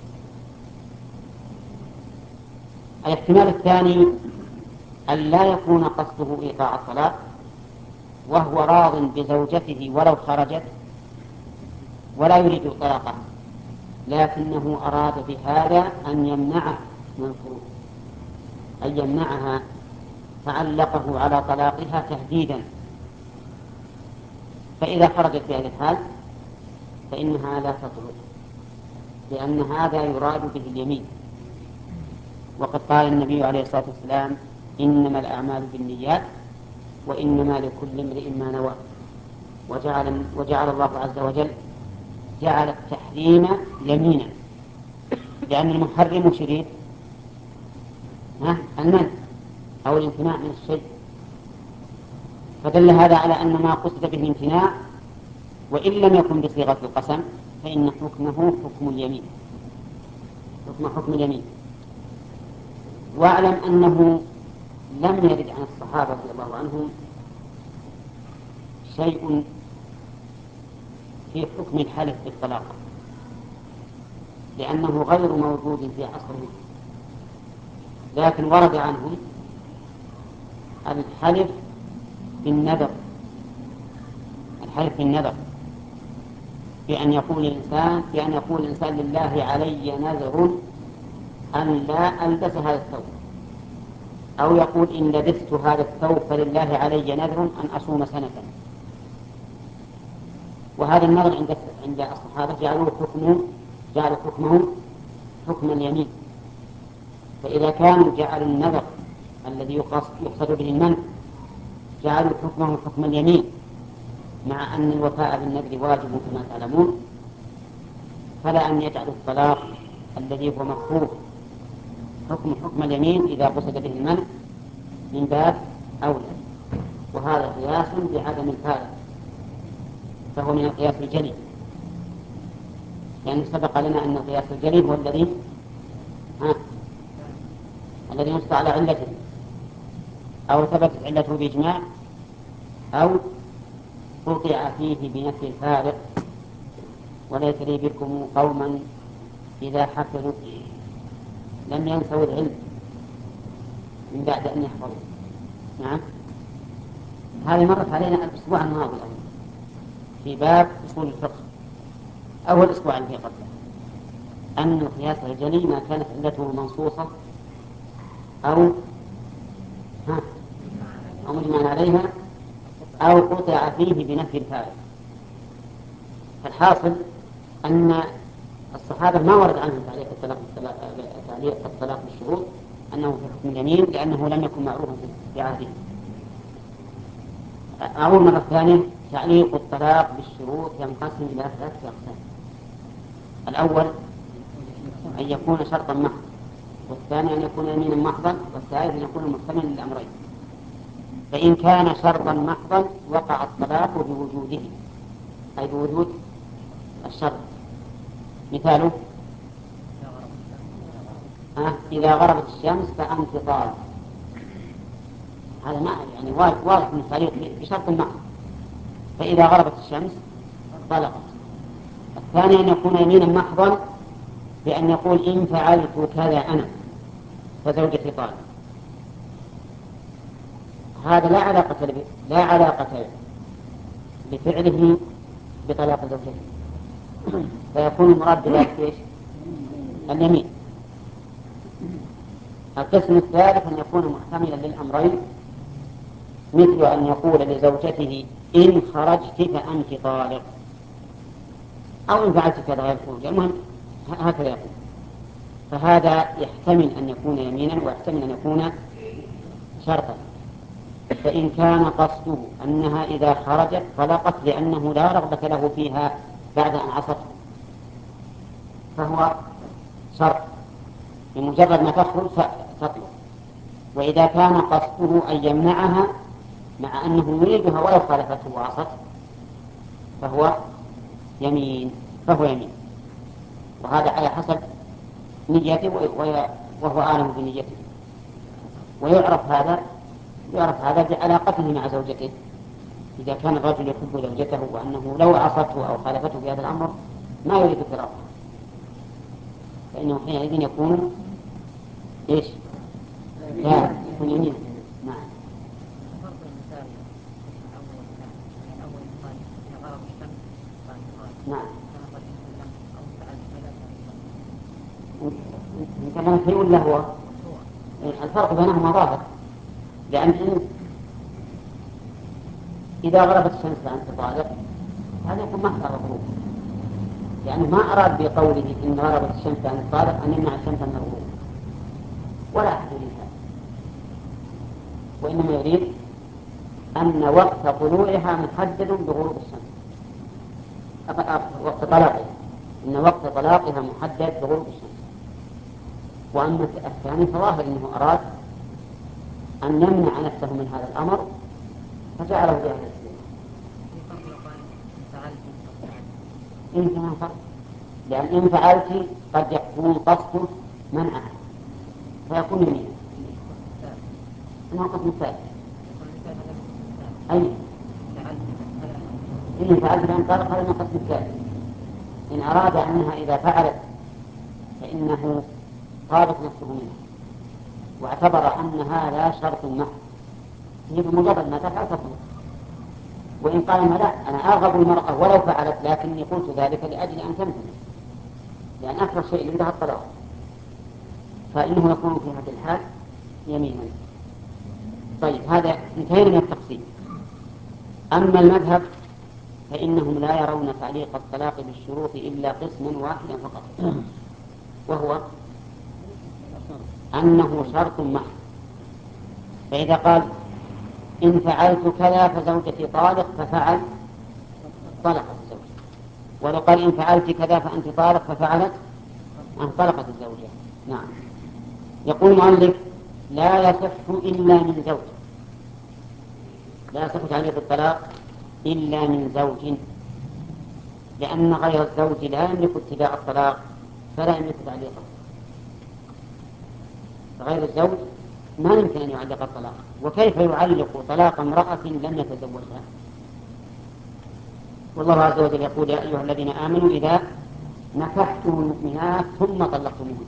الاحتمال الثاني أن لا يكون قصده إيقاع الطلاق وهو راض بزوجته ولو خرجت ولا يريد طلاقها، لكنه أراد بهذا أن يمنعه من الخروج، أن يمنعها، فعلقه على طلاقها تهديدا. فإذا خرجت في هذه الحال فإنها لا تطلق، لأن هذا يراد به اليمين. وقد قال النبي عليه الصلاة والسلام إنما الأعمال بالنيات وإنما لكل امرئ ما نوى. وجعل, وجعل الله عز وجل جعل التحريم يمينا، لأن المحرم شديد المنع أو الامتناع من الشيء، فدل هذا على أن ما قصد به الامتناع وإن لم يكن بصيغة القسم فإن حكمه حكم اليمين، حكم حكم اليمين. واعلم أنه لم يرد عن الصحابة رضي الله عنهم شيء في حكم الحلف بالطلاق، لأنه غير موجود في عصرهم، لكن ورد عنهم الحلف بالنذر، الحلف بالنذر بأن يقول الإنسان بأن يقول الإنسان لله علي نذر أن لا ألبس هذا الثوب، أو يقول إن لبست هذا الثوب فلله علي نذر أن أصوم سنة. وهذا النذر عند عند الصحابة جعلوه حكمه جعلوا حكمه حكم اليمين. فإذا كانوا جعلوا النذر الذي يقصد به المنع جعلوا حكمه حكم اليمين، مع أن الوفاء بالنذر واجب كما تعلمون، فلا أن يجعلوا الطلاق الذي هو مكروه حكم حكم اليمين إذا قصد به المنع من باب أولى. وهذا قياس بعدم الفارق، فهو من القياس الجلي، لأنه سبق لنا أن القياس الجلي هو الذي ها الذي ينص على علته، أو ثبتت علته بإجماع، أو قطع فيه بنفي الفارق. وليس لي بكم قوما إذا حفظوا لم ينسوا العلم من بعد أن يحفظوا. نعم، هذه مرت علينا الأسبوع الماضي في باب أصول الفقه، أول أسبوع الذي قبله، أن القياس الجلي ما كانت علته منصوصة أو ها أو مجمع عليها أو قطع فيه بنفي الفارق. فالحاصل أن الصحابة ما ورد عنهم تعليق الطلاق تعليق الطلاق بالشروط أنه في حكم اليمين، لأنه لم يكن معروفا في عهده. أعود مرة ثانية، تعليق الطلاق بالشروط ينقسم إلى ثلاثة أقسام. الأول أن يكون شرطا محضا، والثاني أن يكون يمينا محضا، والثالث أن يكون محتملا للأمرين. فإن كان شرطا محضا وقع الطلاق بوجوده، أي بوجود الشرط. مثاله إذا غربت الشمس فأنت طالق، هذا ما يعني واضح من التعليق بشرط محض، فإذا غربت الشمس طلقت. الثاني أن يكون يمينا محضا بأن يقول إن فعلت كذا أنا فزوجتي طالق. هذا لا علاقة لا علاقة بفعله بطلاق زوجته، فيكون المراد بذلك ايش؟ اليمين. القسم الثالث أن يكون محتملا للأمرين، مثل أن يقول لزوجته إن خرجت فأنت طالق، أو إن فعلت كذا غير خروج، المهم هكذا يقول. فهذا يحتمل أن يكون يمينا ويحتمل أن يكون شرطا. فإن كان قصده أنها إذا خرجت طلقت لأنه لا رغبة له فيها بعد أن عصته فهو شرط، بمجرد ما تخرج تطلق. وإذا كان قصده أن يمنعها مع أنه يريدها ولو خالفته وعصته فهو يمين فهو يمين وهذا على حسب نيته وهو أعلم بنيته. ويعرف هذا يعرف هذا بعلاقته مع زوجته. إذا كان الرجل يحب زوجته وأنه لو عصته أو خالفته في هذا الأمر ما يريد فراقه فإنه حينئذ يكون إيش؟ لا يكون يمين. نعم. نعم. كلام في ولا هو؟ الفرق بينهما ظاهر، لأن إذا غربت الشمس فأنت طالق هذا يكون محضر الغروب، لأنه ما أراد بقوله إن غربت الشمس فأنت طالق أن يمنع الشمس من الغروب، ولا أحد يريد هذا، وإنما يريد أن وقت طلوعها محدد بغروب الشمس، وقت طلاقها إن وقت طلاقها محدد بغروب الشمس. وأما الثاني فظاهر أنه أراد أن يمنع نفسه من هذا الأمر فجعله بهذا السبيل. إن كان فرق، لأن إن فعلت قد يكون قصده منعها فيكون يمينا. إنه قسم الثالث. أي إن فعلت فإن طلق هذا من قسم الثالث. إن أراد أنها إذا فعلت فإنه طالق نفسه منها واعتبر أن هذا شرط محض، هي بمجرد ما تفعل تطلق. وإن قال ما لا أنا أرغب المرأة ولو فعلت لكني قلت ذلك لأجل أن تمتنع لأن أكثر شيء عندها الطلاق فإنه يكون في هذه الحال يمينا. طيب هذا انتهينا من التقسيم. أما المذهب فإنهم لا يرون تعليق الطلاق بالشروط إلا قسما واحدا فقط، وهو أنه شرط محض. فإذا قال إن فعلت كذا فزوجتي طالق ففعل طلقت الزوجة، ولو قال إن فعلت كذا فأنت طالق ففعلت انطلقت الزوجة. نعم. يقول المؤلف لا يصح إلا من زوج، لا يصح تعليق الطلاق إلا من زوج، لأن غير الزوج لا يملك ابتداء الطلاق فلا يملك تعليقه. غير الزوج ما يمكن أن يعلق الطلاق، وكيف يعلق طلاق امرأة لم يتزوجها؟ والله عز وجل يقول يا أيها الذين آمنوا إذا نكحتم المؤمنات ثم طلقتموهن،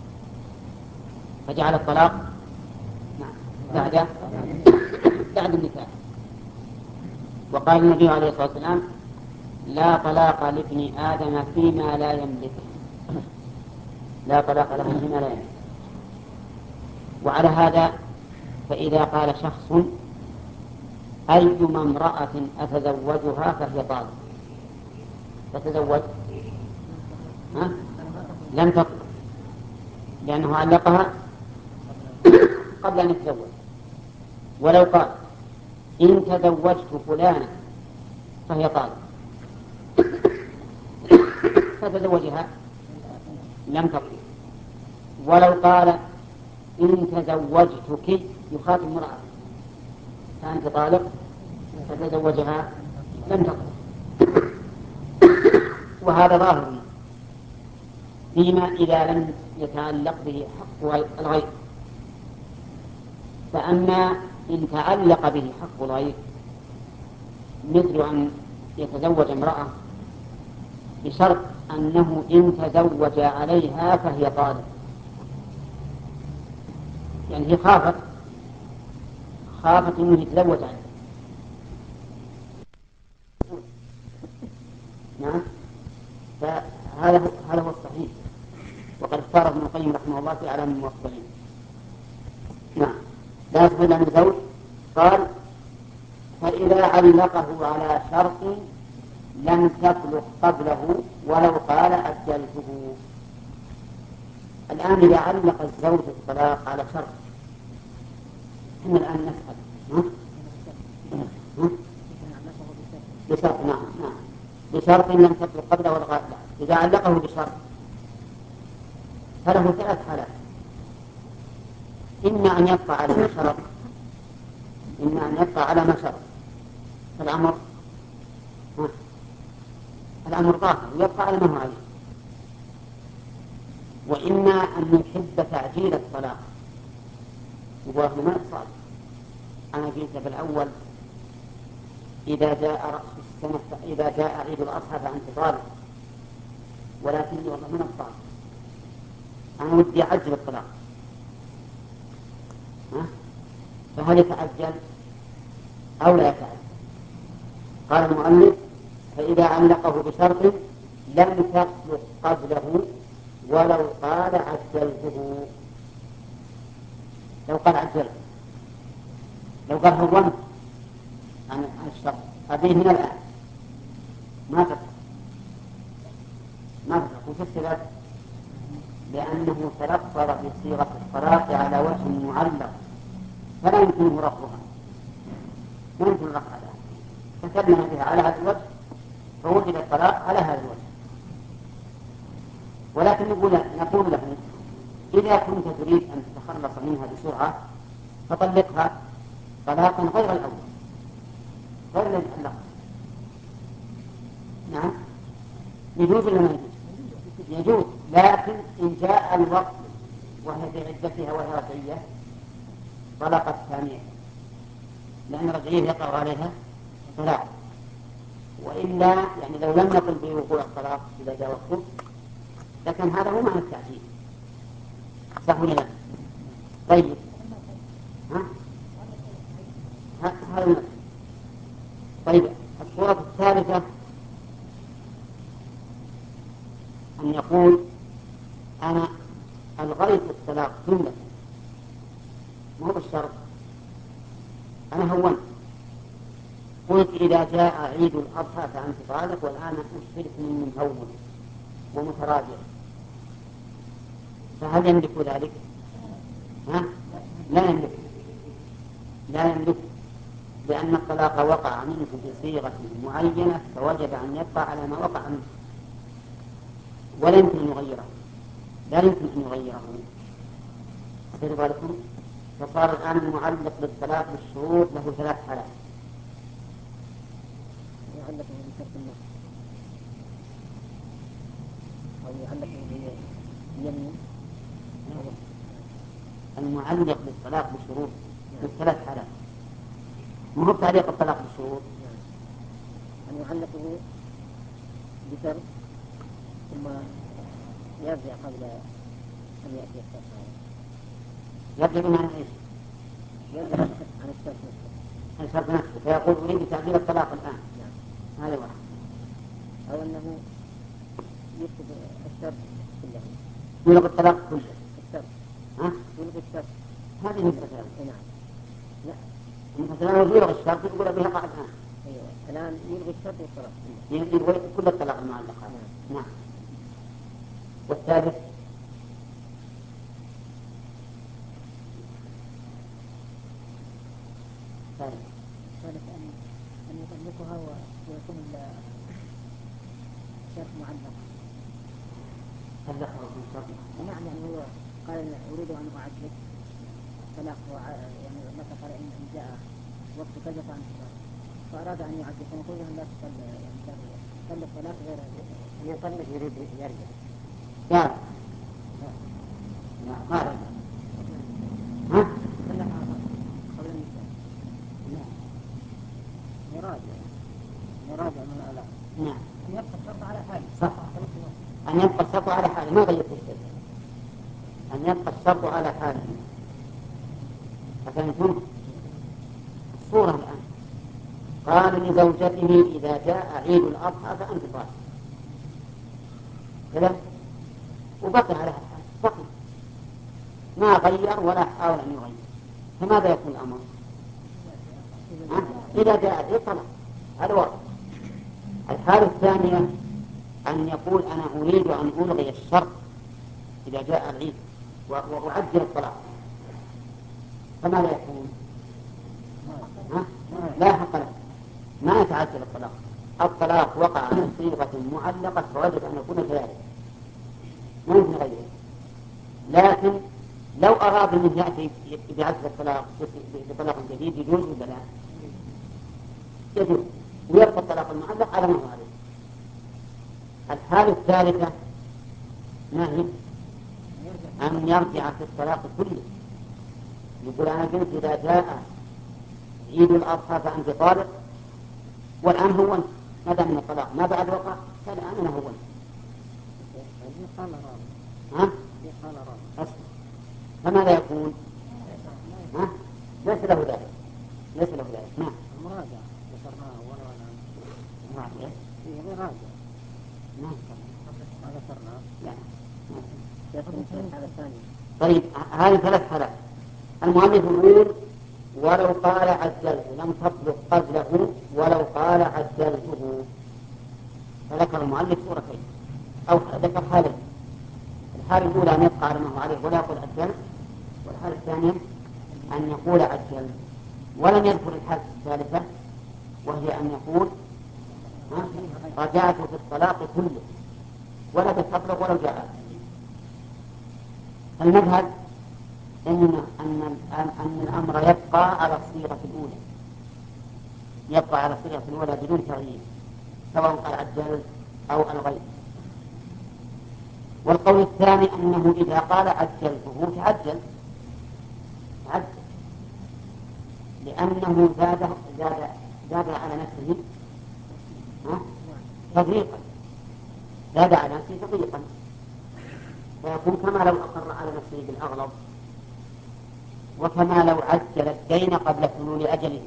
فجعل الطلاق بعد بعد النكاح. وقال النبي عليه الصلاة والسلام لا طلاق لابن آدم فيما لا يملك، لا طلاق له فيما لا يملك. وعلى هذا فإذا قال شخص أيما امرأة أتزوجها فهي طالق، فتزوج ها؟ لم تطلق لأنه علقها قبل أن يتزوج. ولو قال إن تزوجت فلانا فهي طالق فتزوجها لم تطلق. ولو قال إن تزوجتك يخاطب امرأة فأنت طالق فتزوجها لم تطلق. وهذا ظاهر فيما إذا لم يتعلق به حق الغير. فأما إن تعلق به حق الغير مثل أن يتزوج امرأة بشرط أنه إن تزوج عليها فهي طالق، يعني هي خافت خافت أنه يتزوج عليها. نعم. فهذا هذا هو الصحيح، وقد اختار ابن القيم رحمه الله في أعلام الموفقين مثلا من زوج قال فإذا علقه على شرط لم تبلغ قبله ولو قال أجلته. الآن إذا علق الزوج الطلاق على شرط، احنا الآن نسأل ها؟ ها؟ بشرط، نعم نعم بشرط لم تبلغ قبله ولا قال. إذا علقه بشرط فله ثلاث حالات: إما أن يبقى على ما شرط، إما أن يبقى على ما شرط فالأمر ها؟ الأمر ظاهر يبقى على ما هو عليه، وإما أن يحب تعجيل الطلاق وهو ما يصال. أنا قلت بالأول إذا جاء رأس السنة إذا جاء عيد الأضحى فأنت طالق، ولكني والله من الطالق أنا ودي أعجل الطلاق، ها؟ فهل يتعجل أو لا يتعجل؟ قال المؤلف فإذا علقه بشرط لم تبلغ قبله ولو قال عجلته. لو قال عجلته، لو قال هرمت عن الشرط هذه من الآن ما تفعل ما تفعل وفي السبب لأنه تلفظ بصيغة الطلاق على وجه معلق فلا يمكنه رفضها، لا يمكن رفضها، تكلم بها على هذا الوجه فوجد الطلاق على هذا الوجه. ولكن نقول, نقول له إذا كنت تريد أن تتخلص منها بسرعة فطلقها طلاقا غير الأول غير الذي طلقها. نعم يجوز ولا ما يجوز؟ يجوز، لكن إن جاء الوقت وهي في عدتها وهي رجعية طلقت ثانية، لأن الرجعية يقع عليها طلاق. وإلا يعني لو لم نقل بوقوع الطلاق إذا جاء وقته لكن هذا هو معنى التعجيل، صح ولا لا؟ طيب ها؟ هذا طيب الصورة الثالثة أن يقول أنا ألغيت الطلاق جملة، مو بالشرط، أنا هونت قلت إذا جاء عيد الأضحى فأنت طالق والآن أشهرك من هون ومتراجع، فهل يملك ذلك؟ ها؟ لا يملك، لا يملك، لأن الطلاق وقع منه بصيغة معينة فوجب أن يبقى على ما وقع منه ولا يمكن أن يغيره، لا يمكن أن يغيره. أخذ بالكم؟ فصار الآن المعلق بالطلاق بالشروط له ثلاث حالات: يعلق بشرط النص أو يعلق باليمين. المعلق بالطلاق بالشروط بالثلاث حالات، ما هو تعليق الطلاق بالشروط. أن يعلقه بشرط ثم يرجع قبل أن يأتي الشرط هذا. يرجع من عن إيش؟ يرجع عن الشرط نفسه. عن الشرط نفسه فيقول أريد تعديل الطلاق الآن. نعم. هذا واحد. أو أنه يكتب الشرط كله. يلغي الطلاق كله. الشرط. ها؟ يلغي الشرط. هذه المسألة. نعم. لا. مثلا لو يلغي الشرط يقول بها قاعد الآن. أيوة. الآن يلغي الشرط والطلاق. يلغي كل الطلاق المعلقات. نعم. نعم. والثالث ثالث أن أن يطلقها ويكون الشرط معلق. طلقها في الشرط. نعم يعني هو قال أريد أن أعجل طلاق يعني مثلا قال إن جاء وقت كذا فأنت فأراد أن يعجل فنقول له لا تطلق يعني طلق طلاق غير يطلق يريد يرجع. لا لا ما رجع. ها؟ طلقها قبل النساء. لا يراجع يراجع من الآلاء. نعم. أن يبقى الشرط على حاله. صح. أن يبقى الشرط على حاله ما غيرت الشيء. أن يبقى الشرط على حاله. أفهمتم؟ الصورة الآن قال لزوجته إذا جاء عيد الأضحى فأنت طالق كذا وبقي على هذا بقي ما غير ولا حاول أن يغير فماذا يكون الأمر؟ إذا جاء العيد طلق، هذا واضح. الحالة الثانية أن يقول أنا أريد أن ألغي الشرط إذا جاء العيد وأعجل الطلاق، فماذا يكون؟ ها؟ لا حق له، ما يتعجل الطلاق. الطلاق وقع على صيغة معلقة فوجب أن يكون كذلك، ما يمكن غيره. لكن لو أراد أن يأتي بعجل الطلاق بطلاق جديد يجوز ولا لا؟ يجوز، ويبقى الطلاق المعلق على ما هو عليه. الحالة الثالثة ما هي؟ أن يرجع في الطلاق كله. يقول أنا قلت إذا جاء عيد الأضحى فأنت طالق، والآن هو ما دام من الطلاق ما بعد وقع فالآن أنا هو. ها؟ أصلا فماذا يكون؟ ها؟ ليس له ذلك، ليس له ذلك. نعم. المراجعة ذكرناها ولا ولا مراجعة؟ هي مراجعة. نعم. ما ذكرناها. لا. هذا الثاني. طيب هذه ثلاث حالات. المؤلف يقول ولو قال عجلت لم تطلق قبله ولو قال عجلته، فذكر المؤلف صورتين أو ذكر حالين. الحالة الأولى أن يبقى على ما هو عليه ولا يقول عجلت، والحالة الثانية أن يقول عجلت. ولم يذكر الحالة الثالثة وهي أن يقول رجعت في الطلاق كله ولا تطلق ولو جاء. المذهب إن أن أن الأمر يبقى على الصيغة الأولى، يبقى على الصيغة الأولى بدون تغيير سواء قال عجلت أو ألغيت. والقول الثاني أنه إذا قال عجلته تعجل تعجل لأنه زاد زاد زاد على نفسه تضييقا، زاد على نفسه تضييقا، فيكون كما لو أقر على نفسه بالأغلب، وكما لو عجل الدين قبل حلول أجله.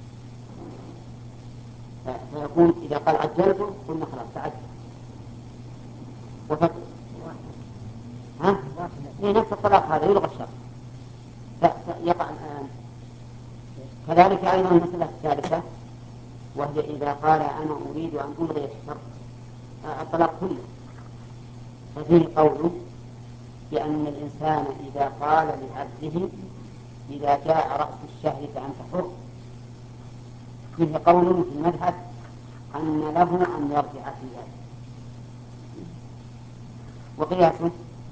فيكون إذا قال عجلته قلنا خلاص تعجل وفق. ها؟ في نفس الطلاق هذا يلغى الشرط فيقع الآن. كذلك أيضا المسألة الثالثة وهي إذا قال أنا أريد أن ألغي الشرط الطلاق كله، ففيه قول بأن الإنسان إذا قال لعبده إذا جاء رأس الشهر فأنت حر، فيه قول في المذهب أن له أن يرجع في ذلك، وقياسه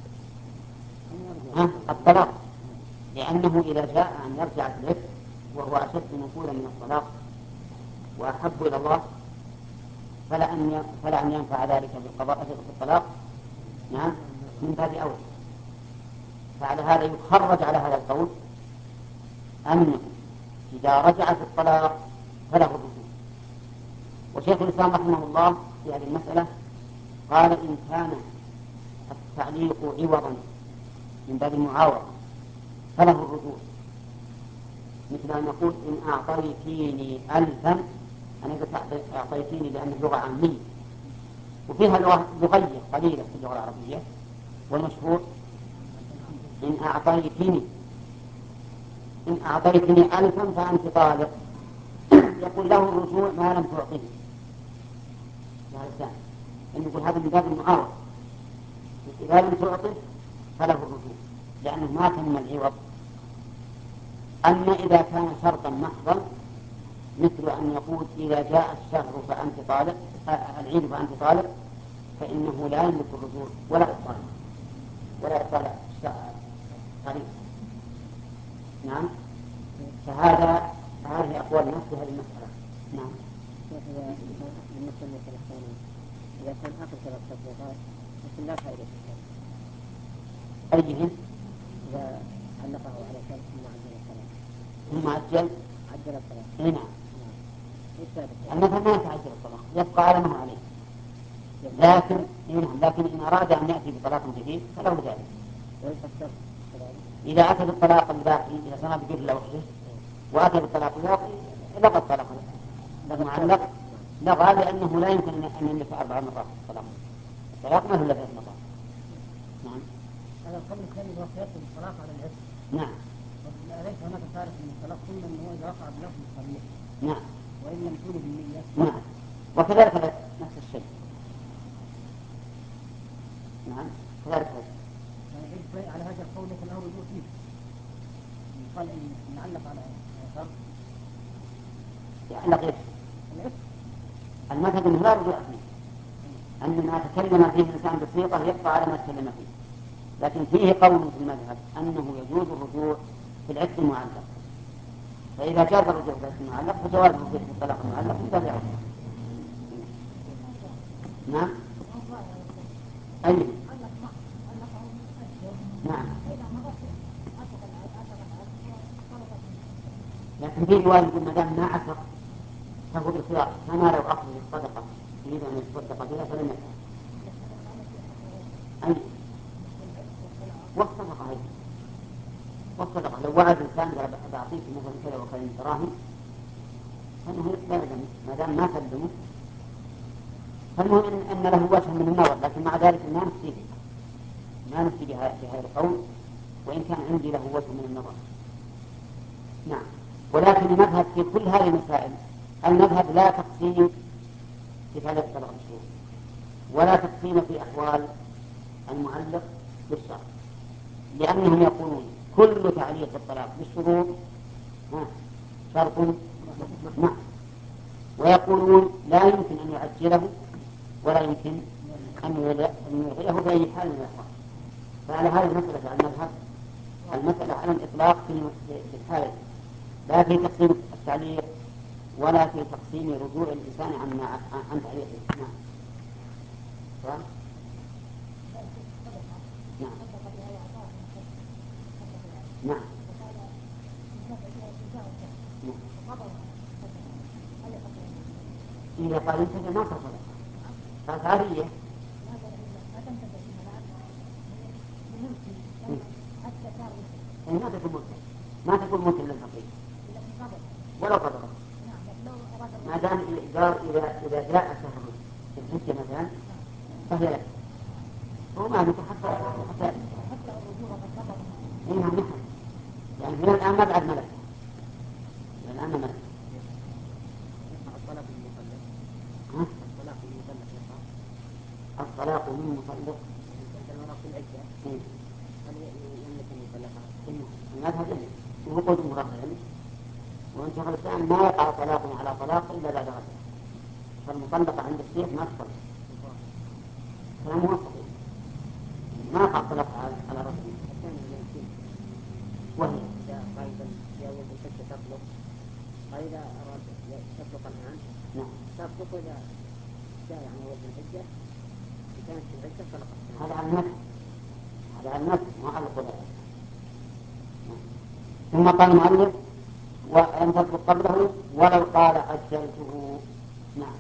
الطلاق، لأنه إذا جاء أن يرجع في الإثم وهو أشد نفوذا من الطلاق وأحب إلى الله فلا أن فلا أن ينفع ذلك بالقضاء في الطلاق. نعم من باب أول. فعلى هذا يخرج على هذا القول أن إذا رجع في الطلاق فله الرجوع. وشيخ الإسلام رحمه الله في هذه المسألة قال إن كان التعليق عوضا من باب المعاوضة فله الرجوع، مثل أن يقول إن أعطيتيني ألفا، أنا قلت أعطيتيني لأنه لغة عامية وفيها لغية قليلة في اللغة العربية، والمشهور إن أعطيتني إن أعطيتني ألفا فأنت طالق، يقول له الرجوع ما لم تعطيه. هذا الثاني إن يقول هذا من باب المعاوضة، إذا لم تعطه فله الرجوع لأنه ما تم العوض. أما إذا كان شرطا محضا مثل أن يقول إذا جاء الشهر فأنت طالق العيد فأنت طالق، فإنه لا يملك الرجوع ولا إبطال ولا إبطال التعليق. نعم. فهذا هذه أقوال الناس في هذه المسألة. نعم. بالنسبة للمسألة الثانية إذا كان آخر ثلاث تطبيقات لكن لا فائدة في الشرط. أيهم؟ إذا علقه على شرط ثم عجل الثلاث. ثم عجل؟ عجل الثلاث. إيه نعم. المثل ما يتعجل الطلاق يبقى على ما عليه، لكن لكن إن أراد أن يأتي بطلاق جديد فله ذلك. إذا أتى بالطلاق الباقي إذا سمع بقول له وحده وأتى بالطلاق الباقي لغى الطلاق المعلق، لغى لأنه لا يمكن أن يملك أربع مرات الطلاق. الطلاق ما هو إلا ثلاث مرات. نعم. هذا القول الثاني هو قياس الطلاق على العتق. نعم. أليس هناك فارق من الطلاق ثم أنه إذا وقع بلفظ الصريح نعم وإن لم تولد بالنية نعم وكذلك نفس الشيء نعم كذلك يعني على هذا القول ليس له رجوع فيه قال إن نعلق على شرط يعلق إيش؟ المذهب أنه لا رجوع فيه أن ما تكلم فيه الإنسان بصيغة يبقى على ما تكلم فيه لكن فيه قول في المذهب أنه يجوز الرجوع في العقد المعلق فإذا جاز الرجوع في العقد المعلق فجوازه في الطلاق المعلق من باب أولى. نعم أي نعم لكن في رواية يقول ما دام ما عتق فهو بالخيار كما لو أخذ الصدقة يريد أن يتصدق بها فلم يفعل. أي والصدقة هي والصدقة لو وعد الإنسان بأعطيك مثلا كذا وكذا دراهم فإنه لا يلزم ما دام ما سلمه فالمهم أن له وجه من النظر لكن مع ذلك ما نفتي ما نفتي بهذا القول وإن كان عندي له وجه من النظر. نعم ولكن المذهب في كل هذه المسائل المذهب لا تقسيم في ثلاث طلق الشروط ولا تقسيم في أحوال المعلق بالشرط لأنهم يقولون كل تعليق الطلاق بالشروط شرط نعم ويقولون لا يمكن أن يعجله ولا يمكن أن يلغيه بأي حال من الأحوال. فعلى هذه المسألة على المذهب المسألة على الإطلاق في الحالة لا في تقسيم التعليق ولا في تقسيم رجوع الإنسان عن عن تعليقه. نعم. نعم. نعم. إذا قال أنت ما تصل فهذه ما تكون ملك ما تكون ملك للفقير ولو قدره ما دام إذا إذا جاء شهر الحجة مثلا فهي لك هو ما نحن حتى حتى إنها نحن يعني من الآن ما بعد ملك من الآن ملك. الطلاق المطلق الطلاق المطلق الطلاق من مطلق المرأة في العدة هل يملك أن يطلقها؟ المذهب وقود مرغم وإن شيخ الإسلام ما يقع طلاق على طلاق إلا بعد غسل فالمطلقة عند الشيخ ما تطلق كلام موفق ما يقع طلاق على رجل وهي قائدا يوم الحجة تطلق قائدا أراد تطلق الآن نعم تطلق إذا جاء يعني وقت الحجة كانت في العدة طلقت هذا على النفس هذا على النفس ما على القدر. ثم قال المؤلف وأن تطلق قبله ولو قال أجلته. نعم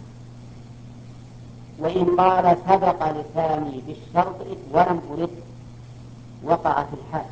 وإن قال سبق لساني بالشرط ولم أرد وقع في الحال.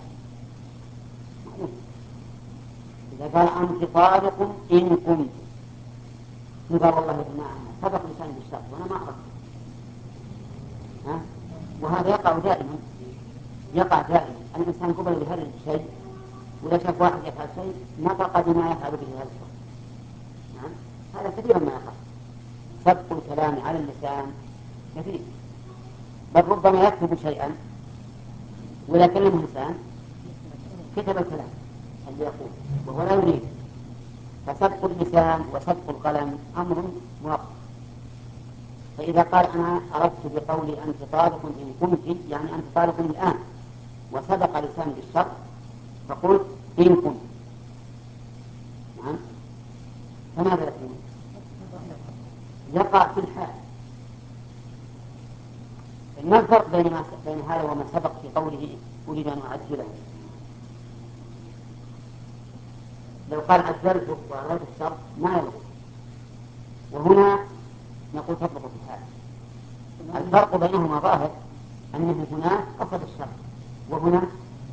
إذا قال أنت طالق إن كنت قال والله يا جماعة سبق لساني بالشرط وأنا ما أردت ها؟ وهذا يقع دائما يقع دائما الإنسان قبل بهذا الشيء وإذا شاف واحد يفعل شيء نطق بما يفعل به هذا الشيء. نعم هذا كثيرا ما يقع سبق الكلام على اللسان كثير بل ربما يكتب شيئا وإذا كلمه إنسان كتب الكلام اللي يقول وهو لا يريد فسبق اللسان وسبق القلم أمر مؤقت. فإذا قال أنا أردت بقولي أنت طالق إن كنت يعني أنت طالق الآن وسبق لسان بالشرط فقلت إن كنت نعم فماذا يكون؟ يقع في الحال. ما الفرق بين, بين هذا وما سبق في قوله أريد أن أعجله؟ لو قال عجلته وأراد الشرط ما يلغي وهنا نقول تطلق في الحال. الفرق بينهما ظاهر أنه هنا قصد الشرط وهنا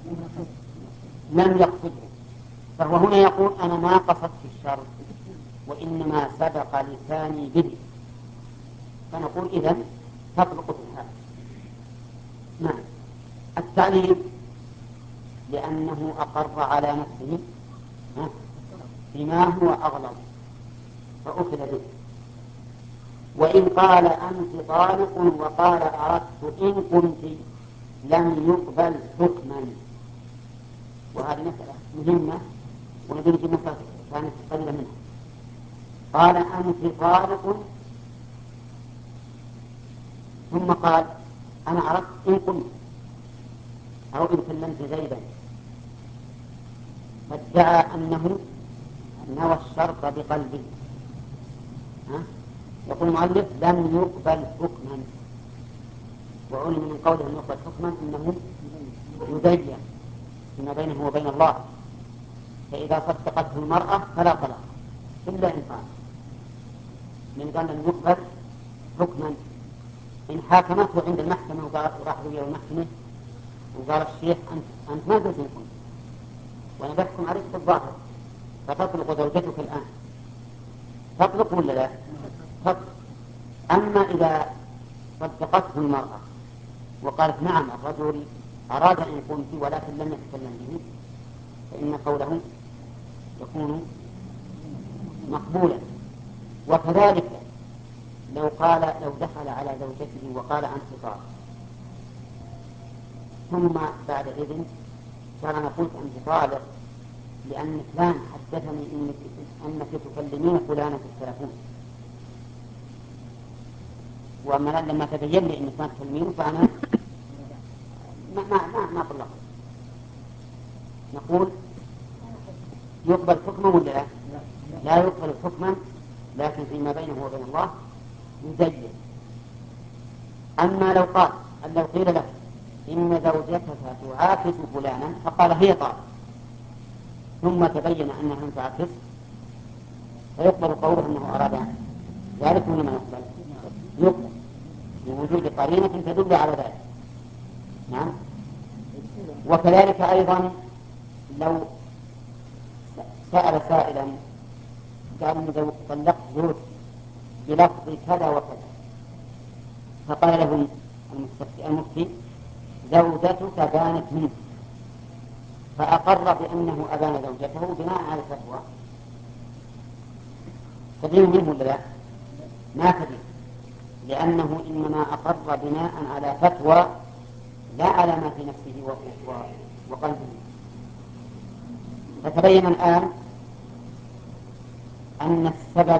لم يقصده فهو هنا يقول أنا ما قصدت الشرط وإنما سبق لساني به فنقول إذن تطلق في الحال. نعم التعليل لأنه أقر على نفسه بما هو أغلظ فأخذ به. وإن قال أنت طالق وقال أردت إن كنت لم يقبل حكما. وهذه مسألة مهمة ونبي في مسألة كانت قليلة منها. قال أنت طالق ثم قال أنا أردت إن كنت أو إن كلمت زيدا، فادعى أنه نوى الشرط بقلبه. ها؟ يقول المؤلف لم يقبل حكما، وعلم من قوله لم يقبل حكما أنه يبين فيما بينه وبين الله. فإذا صدقته المرأة فلا طلاق إلا إن قال من قال لم يقبل حكما. إن حاكمته عند المحكمة وراح إلى المحكمة وقال الشيخ أنت, أنت ما قلت إن كنت وأنا بحكم عليك بالظاهر فتطلق زوجتك الآن، تطلق ولا لا؟ تطلق. أما إذا صدقته المرأة وقالت نعم الرجل أراد إن كنت ولكن لم يتكلم به، فإن قوله يكون مقبولا. وكذلك لو قال لو دخل على زوجته وقال أنت طالق ثم بعد إذن قال أنا قلت أنت طالق لأن فلان حدثني إنك, أنك تكلمين فلانة في التلفون، وأما لما تبين لي إنك ما تكلمين فأنا ما ما ما, ما طلقت. نقول يقبل حكما ولا لا؟ لا يقبل حكما، لكن فيما بينه وبين الله يزين. أما لو قال لو قيل له إن زوجتك تعاكس فلانا فقال هي طالق ثم تبين أنها لم تعاكس فيقبل قوله أنه أراد ذلك ولا ما يقبل؟ يقبل بوجود قرينة تدل على ذلك. نعم. وكذلك أيضا لو سأل سائلا قال إن طلقت زوجي بلفظ كذا وكذا، فقال له المفتي زوجتك بانت منه، فأقر بأنه أبان زوجته بناء على الفتوى، تدين منه ولا لا؟ ما تدين، لأنه إنما أقر بناء على فتوى لا على ما في نفسه وقلبه. فتبين الآن أن السبب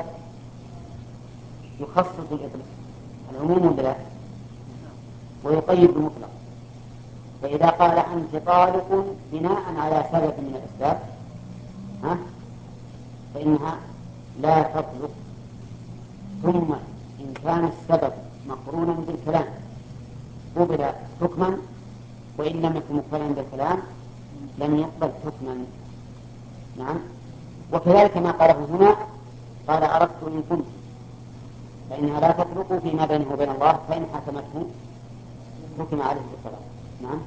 يخصص العموم ولا لا؟ ويقيد المطلق. فإذا قال أنت طالق بناء على سبب من الأسباب ها؟ فإنها لا تطلق. ثم إن كان السبب مقرونا بالكلام قبل حكما، وإن لم يكن مقرونا بالكلام لم يقبل حكما. نعم. وكذلك ما قاله هنا قال أردت إن كنت، فإنها لا تطلق فيما بينه وبين الله، فإن حكمته حكم عليه بالطلاق. نعم.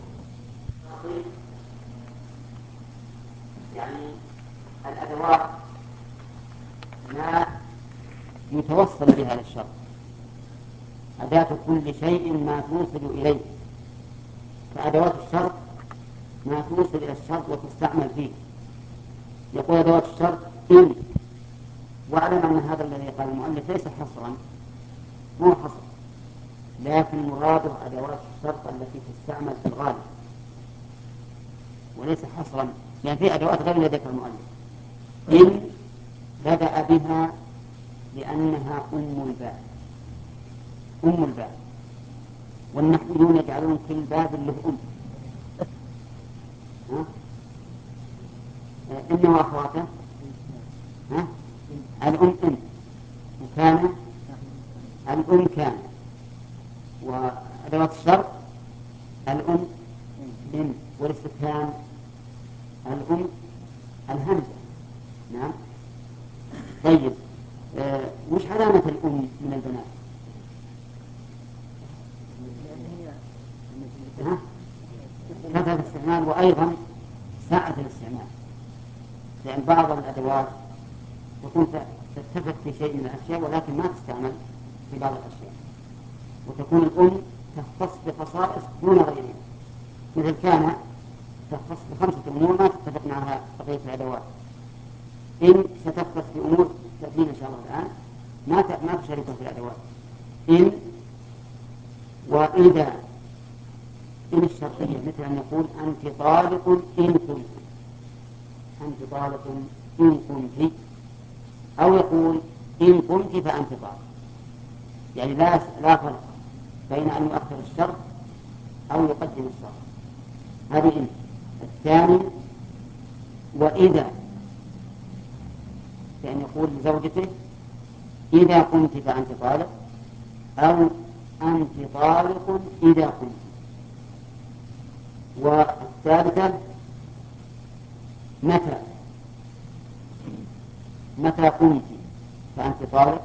يعني الأدوات ما يتوصل بها للشرط، أداة كل شيء ما توصل إليه، فأدوات الشرط ما توصل إلى الشرط وتستعمل فيه. يقول أدوات الشرط إن، واعلم أن هذا الذي قال المؤلف ليس حصرا، مو حصر، لكن مراده أدوات الشرط التي تستعمل في الغالب وليس حصرا، لأن في أدوات غير التي ذكر المؤلف. إن بدأ بها لأنها أم الباب، أم الباب، والنحويون يجعلون كل باب له أم. ها؟ إن وأخواته ها؟ الأم إن، وكان الأم كان، وأدوات الشرط الأم إن، والاستفهام الأم الهمزة. نعم. طيب آه وش علامة الأم من البنات؟ كثرة الاستعمال وأيضا ساعة الاستعمال، لأن بعض الأدوات تكون تتفق في شيء من الأشياء ولكن ما تستعمل في بعض الأشياء، وتكون الأم تختص بخصائص دون غيرها، مثل كان تختص بخمسة أمور ما تتفق معها بقية الأدوات. إن ستختص بأمور تأتينا إن شاء الله الآن ما ما تشاركها في الأدوات. إن وإذا. إن الشرطية مثل أن يقول أنت طالق إن كنت، أنت طالق إن كنت، أو يقول إن كنت فأنت طالق. يعني لا لا فرق بين أن يؤخر الشرط أو يقدم الشرط. هذه إن. الثاني وإذا، يعني يقول لزوجته إذا كنت فأنت طالق، أو أنت طالق إذا كنت. والثالثة متى، متى كنت فأنت طالق،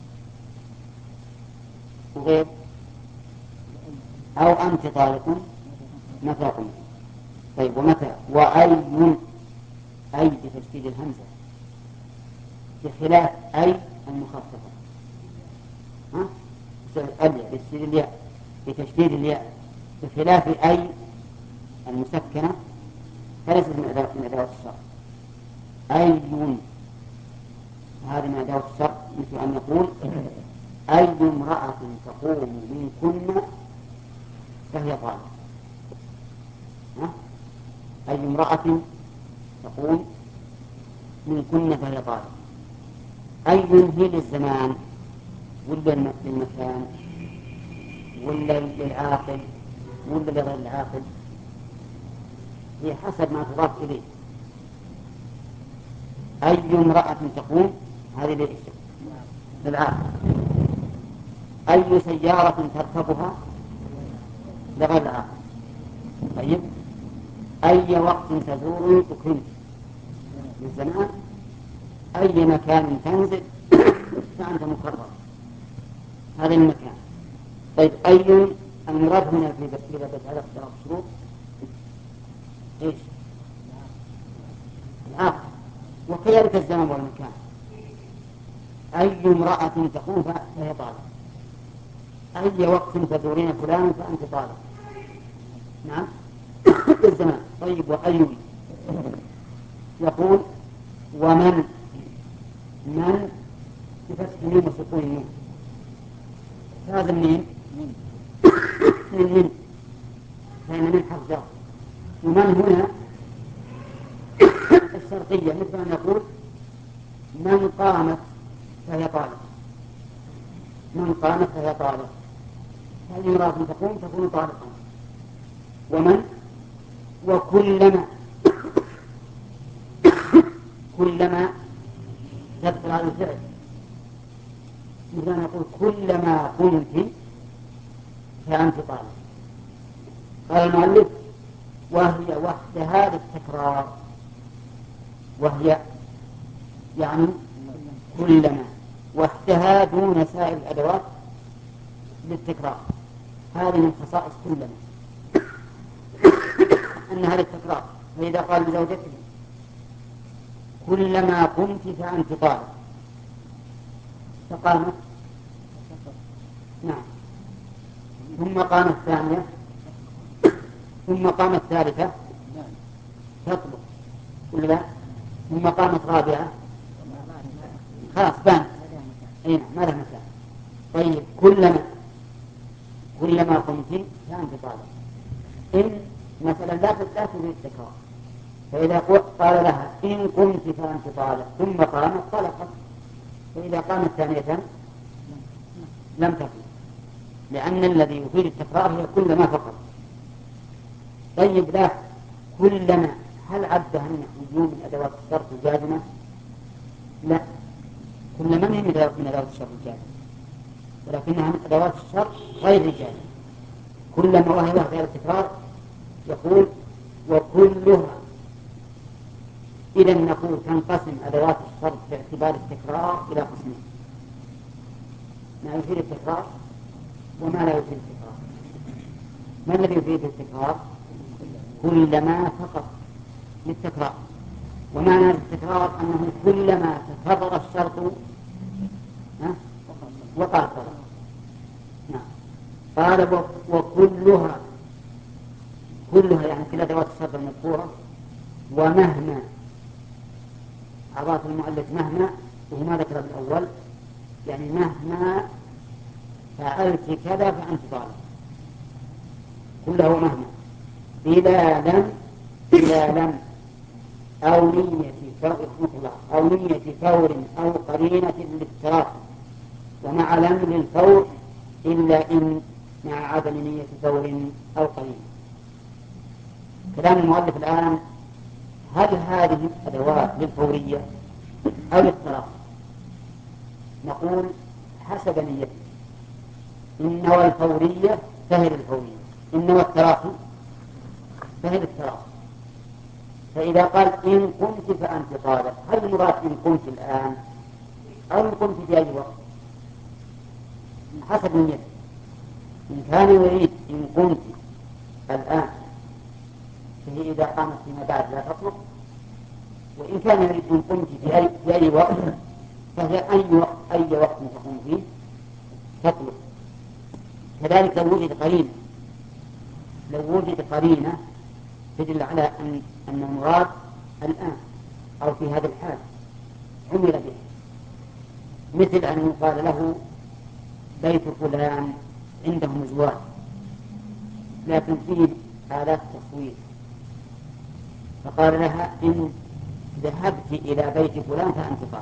وغير أو أنت طالق متى كنت. طيب ومتى وأي، أي بتشديد الهمزة بخلاف أي المخففة، ها بتشديد الياء بتشديد الياء بخلاف أي المسكنة فليست من أدوات الشرط. أي هذه من أدوات الشرط، مثل أن يقول أي امرأة تقوم منكن فهي طالق. أي امرأة تقوم منكن فهي طالق. أي هي للزمان ولا للمكان ولا للعاقل ولا لغير العاقل، هي حسب ما تضاف إليه. أي امرأة تقوم هذه للعاقل. أي سيارة تركبها لغير العاقل. طيب أي وقت تزور أكرمت للزمان. أي مكان تنزل فأنت مكرر، هذا المكان. طيب أي المراد هنا في بسيطة على اختلاف الشروط إيش؟ العاقل، وكذلك الزمان والمكان. أي امرأة تقوم فهي طالق. أي وقت تزورين فلان فأنت طالق. نعم الزمان. طيب وأي يقول ومن، من بفتح الميم وسكون النون. هذا منين؟ من من فإن من حرف جر. ومن هنا الشرطية، مثل أن نقول من قامت فهي طالق. من قامت فهي طالق، هذه امرأة تقوم تكون طالقا. ومن وكلما، كلما تدخل على الفعل، مثل أن نقول كلما قمت فأنت طالق. قال المؤلف وهي وحدها للتكرار، وهي يعني كلما وحدها دون سائر الأدوات للتكرار. هذه من خصائص كلما أنها للتكرار. فإذا قال لزوجته كلما قمت فأنت طالق فقامت، نعم، ثم قامت الثانية، ثم قامت الثالثة تطلق ولا، ثم قامت رابعة خلاص بانت، أين ما له مكان. طيب كلما، كلما قمت فأنت طالق. إن مثلا لا تريد التكرار، فإذا قال لها إن قمت فأنت طالق ثم قامت طلقت، فإذا قامت ثانية لم تكن، لأن الذي يفيد التكرار هي كلما فقط. طيب لا كلما، هل عدها النحويون من أدوات الشرط الجازمة؟ لا، كلما هي من أدوات الشرط الجازمة، ولكنها من أدوات الشرط غير الجازمة. كلما وهي غير التكرار يقول وكلها. إذا نقول تنقسم أدوات الشرط باعتبار التكرار إلى قسمين: ما يفيد التكرار وما لا يفيد التكرار. ما الذي يفيد التكرار؟ كلما فقط للتكرار، ومعنى التكرار أنه كلما تكرر الشرط وقع الطلب. نعم. قال وكلها كلها يعني كل أدوات الشرط المذكورة. ومهما أضاف المؤلف مهما، وما ذكر بالأول، يعني مهما فعلت كذا فأنت طالب، كله مهما. إذا لم إذا لم أو نية فور مطلق أو نية فور أو قرينة للتراخي، ومع لم للفور إلا إن مع عدم نية فور أو قرينة. كلام المؤلف الآن: هل هذه الأدوات للفورية أو للتراخي؟ نقول حسب نيته. إن نوى الفورية فهي الفورية، إن نوى التراخي فهي التراخي. فإذا قال إن قمت فأنت طالب، هل المراد إن قمت الآن أو إن قمت في أي وقت؟ حسب نيته. إن كان يريد إن قمت الآن فهي إذا قامت فيما بعد لا تطلب، وإن كان يريد إن قمت في أي, في أي وقت فهي أي وقت, أي وقت تقوم فيه تطلب. كذلك لو وجد قرينة لو وجد قرينة تدل على أن أن المراد الآن أو في هذا الحال عمل به، مثل أن يقال له بيت فلان عندهم زواج لكن فيه آلات تصوير، فقال لها إن ذهبت إلى بيت فلان فأنت طالب.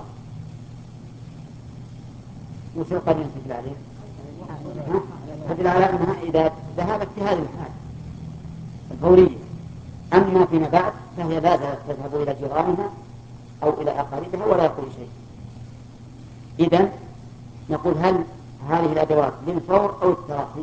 وش القرينة تدل عليه؟ تدل على أنها إذا ذهبت في هذه الحال الفورية. أما فيما بعد فهي لا زالت تذهب إلى جيرانها أو إلى أقاربها ولا يقول شيء. إذن نقول هل هذه الأدوات للفور أو التراخي؟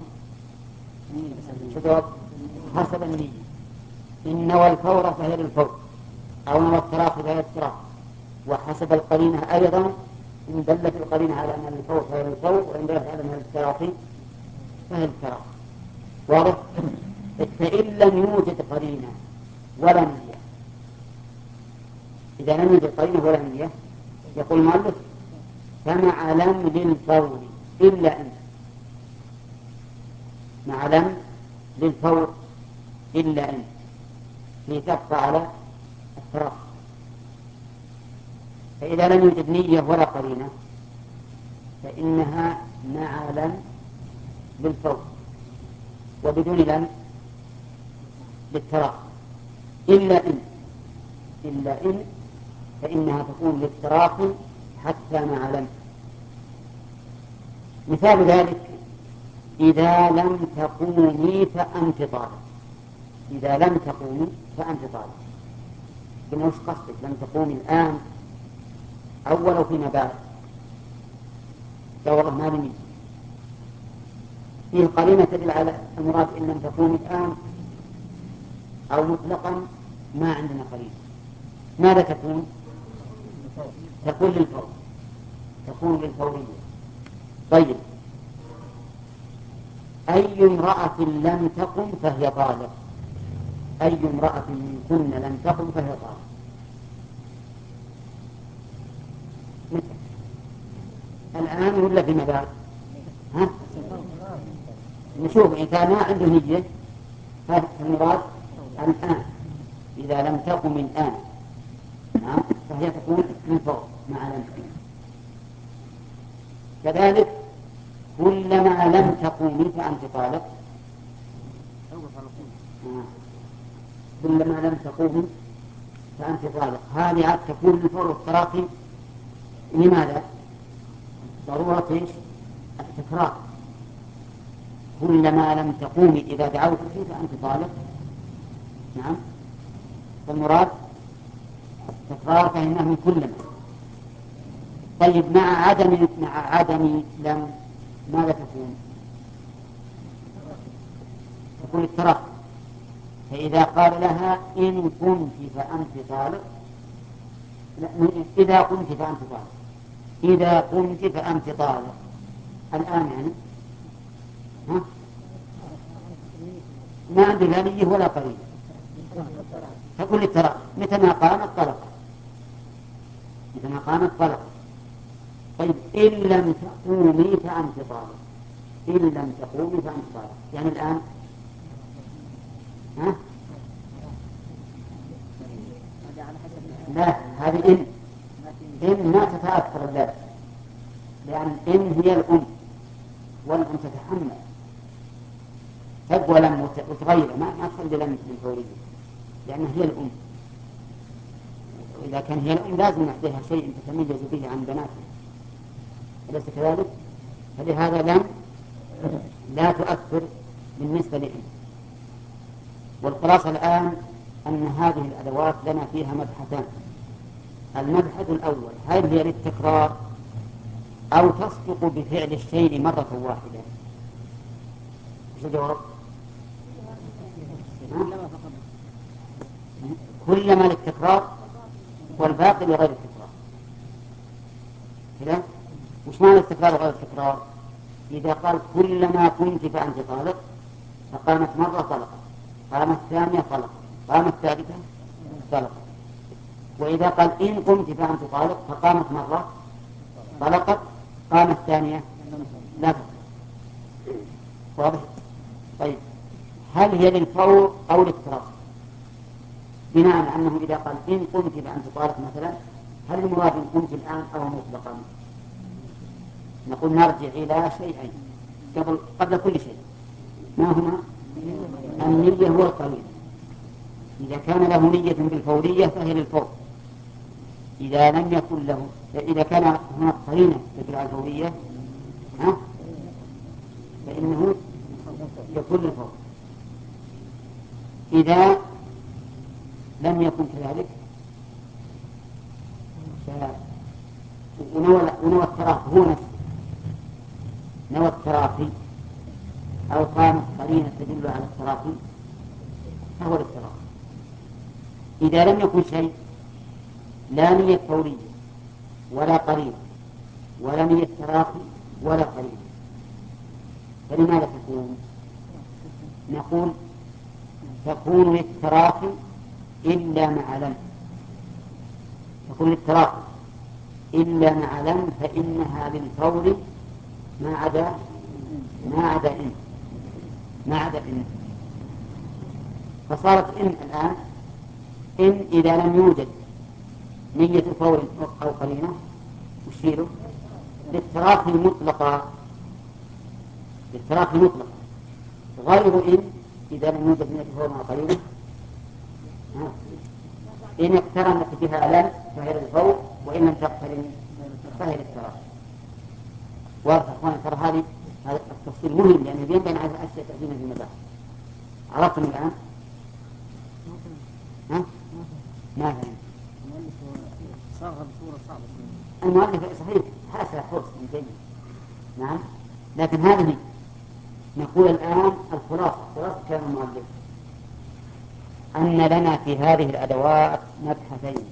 حسب النية. إن نوى الفور فهي للفور أو نوى التراخي فهي التراخي. وحسب القرينة أيضا، إن دلت القرينة على أن الفور فهي للفور، وإن دلت على أن التراخي فهي التراخي. واضح؟ فإن لم يوجد قرينة ولا نية، إذا لم يوجد قرينة ولا نية يقول المؤلف: فمع لم للفور إلا أن مع لم للفور إلا أن لتبقى على التراخي. فإذا لم يوجد نية ولا قرينة فإنها مع لم للفور، وبدون لم للتراخي. إلا إن إلا إن فإنها تكون للتراخي حتى مع لم. مثال ذلك: إذا لم تقومي فأنت طالب. إذا لم تقومي فأنت طالب. كما وش قصدك؟ لم تقومي الآن أول فيما بعد؟ لا والله ما لم. فيه قرينة تدل على المراد إن لم تقومي الآن أو مطلقا ما عندنا قرينة. ماذا تكون؟ تكون للفور، تكون للفورية. طيب، أي امرأة لم تقم فهي طالب. أي امرأة منكن لم تقم فهي طالب. الآن ولا فيما بعد؟ ها؟ نشوف إن كان ما عنده نية هذا المراد الآن. إذا لم تقم الآن نعم فهي تكون من فوق مع لم. كذلك كلما لم تقومي فأنت طالب. كلما لم تقومي فأنت طالب. هذه عاد تكون من فوق التراخي. لماذا؟ ضرورة التكرار. كلما لم تقومي إذا دعوت فيه فأنت طالب. نعم، فالمراد التكرار فإنه من كلما. طيب، مع عدم مع عدم لم ماذا تكون؟ تكون التراخي. فإذا قال لها إن كنت فأنت طالب، لا، إذا كنت فأنت طالب. إذا كنت فأنت طالب الآن يعني ها؟ ما عنده لا نية ولا قريب. تقول التراخي متى ما قامت طلق، متى ما قامت طلق. طيب، إن لم تقومي فأنت طالب. إن لم تقومي فأنت طالب يعني الآن ها؟ لا، هذه إن إن ما تتأثر بذلك، لأن إن هي الأم، والأم تتحمل تقوى لم وتغير، ما ما تخلي لم الفورية، لأنها هي الأم. وإذا كان هي الأم لازم نعطيها شيء تتميز به عن بناتها، أليس كذلك؟ فلهذا لم لا تؤثر بالنسبة لإن. والخلاصة الآن أن هذه الأدوات لنا فيها مبحثان. المبحث الأول: هل هي للتكرار أو تصدق بفعل الشيء مرة واحدة؟ ايش الجواب؟ كلما للتكرار والباقي لغير التكرار. كذا؟ وش معنى التكرار وغير التكرار؟ إذا قال كلما كنت فأنت طالق، فقامت مرة طلقت، قامت ثانية طلقت، قامت ثالثة طلقت. وإذا قال إن قمت فأنت طالق، فقامت مرة طلقت، قامت ثانية لا تطلق. واضح؟ طيب، هل هي للفور أو للتراخي؟ بناء على أنه إذا قال إن قمت فأنت طالق مثلا، هل المراد إن قمت الآن أو مطلقا؟ نقول نرجع إلى شيئين قبل قبل كل شيء. ما هما؟ النية والقرينة. إذا كان له نية بالفورية فهي للفور. إذا لم يكن له، إذا كان هناك قرينة تدل على الفورية ها؟ فإنه يكون للفور. إذا لم يكن كذلك ونوى التراخي هو نفسه، نوى التراخي أو قامت قرينة تدل على التراخي فهو للتراخي. إذا لم يكن شيء، لا نية فورية ولا قرينة ولا نية تراخي ولا قرينة، فلماذا تكون؟ نقول تكون للتراخي إلا مع لم، تكون للتراخي إلا مع لم، فإنها للفور ما عدا ما عدا إن ما عدا إن. فصارت إن الآن إن إذا لم يوجد نية فور أو قرينة وشيله للتراخي مطلقا، للتراخي مطلقا. غير إن إذا لم يوجد نية فور أو قرينة، إن اقترنت بها لم فهي للفور، وإن لم تقترن فهي للتراخي. واضح أخواني؟ ترى هذه هذا التفصيل مهم، لأنه ينبغي على الأشياء تأتينا في المباحث. عرفتم الآن؟ ها؟ ما فهم. صاغها بصورة صعبة. المؤلف صحيح حاسة حرص من جيد، نعم، لكن هذه نقول الآن الخلاصة، خلاصة كلام المؤلف أن لنا في هذه الأدوات مبحثين.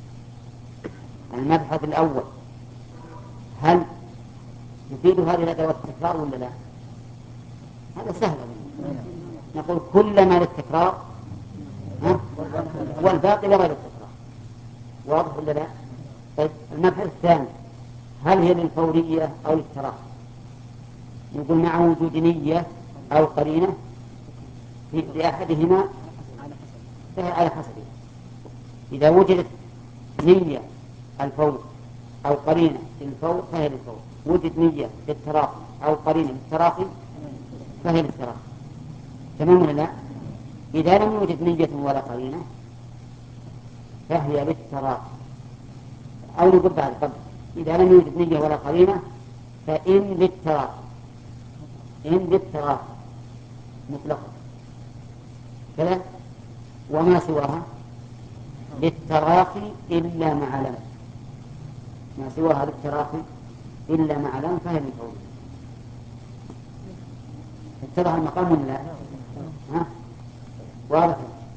المبحث الأول: هل يفيد هذه الأدوات التكرار ولا لا؟ هذا سهل. نقول كلما للتكرار والباقي لغير التكرار. واضح ولا لا؟ طيب، المبحث الثاني: هل هي للفورية أو للتراخي؟ نقول مع وجود نية أو قرينة لأحدهما فهي على حسبه. إذا وجدت نية الفور أو قرينة للفور فهي للفور، وجد نية للتراخي أو قرينة للتراخي فهي للتراخي. تمام ولا لا؟ إذا لم يوجد نية ولا قرينة فهي للتراخي. أو نقول بعد قبل: إذا لم يوجد نية ولا قرينة فإن للتراخي، إن للتراخي مطلقا كذا، وما سواها للتراخي إلا مع لم، ما سواها للتراخي إلا مع لم فهي للفور. اتضح المقام ولا لا؟ ها؟ واضح؟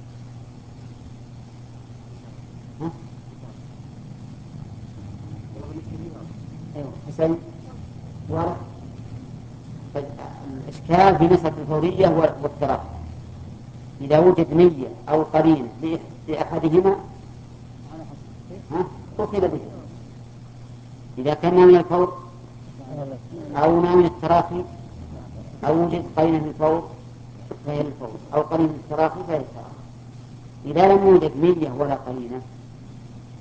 ها؟ أيوه حسن، واضح؟ الإشكال في مسألة الفورية والتراخي إذا وجد نية أو قرينة لأحدهما أخذ به. إذا كان من الفور أو من التراخي أو وجد قرينة للفور فهي للفور، أو قرينة التراخي فهي للتراخي. إذا لم يوجد نية ولا قرينة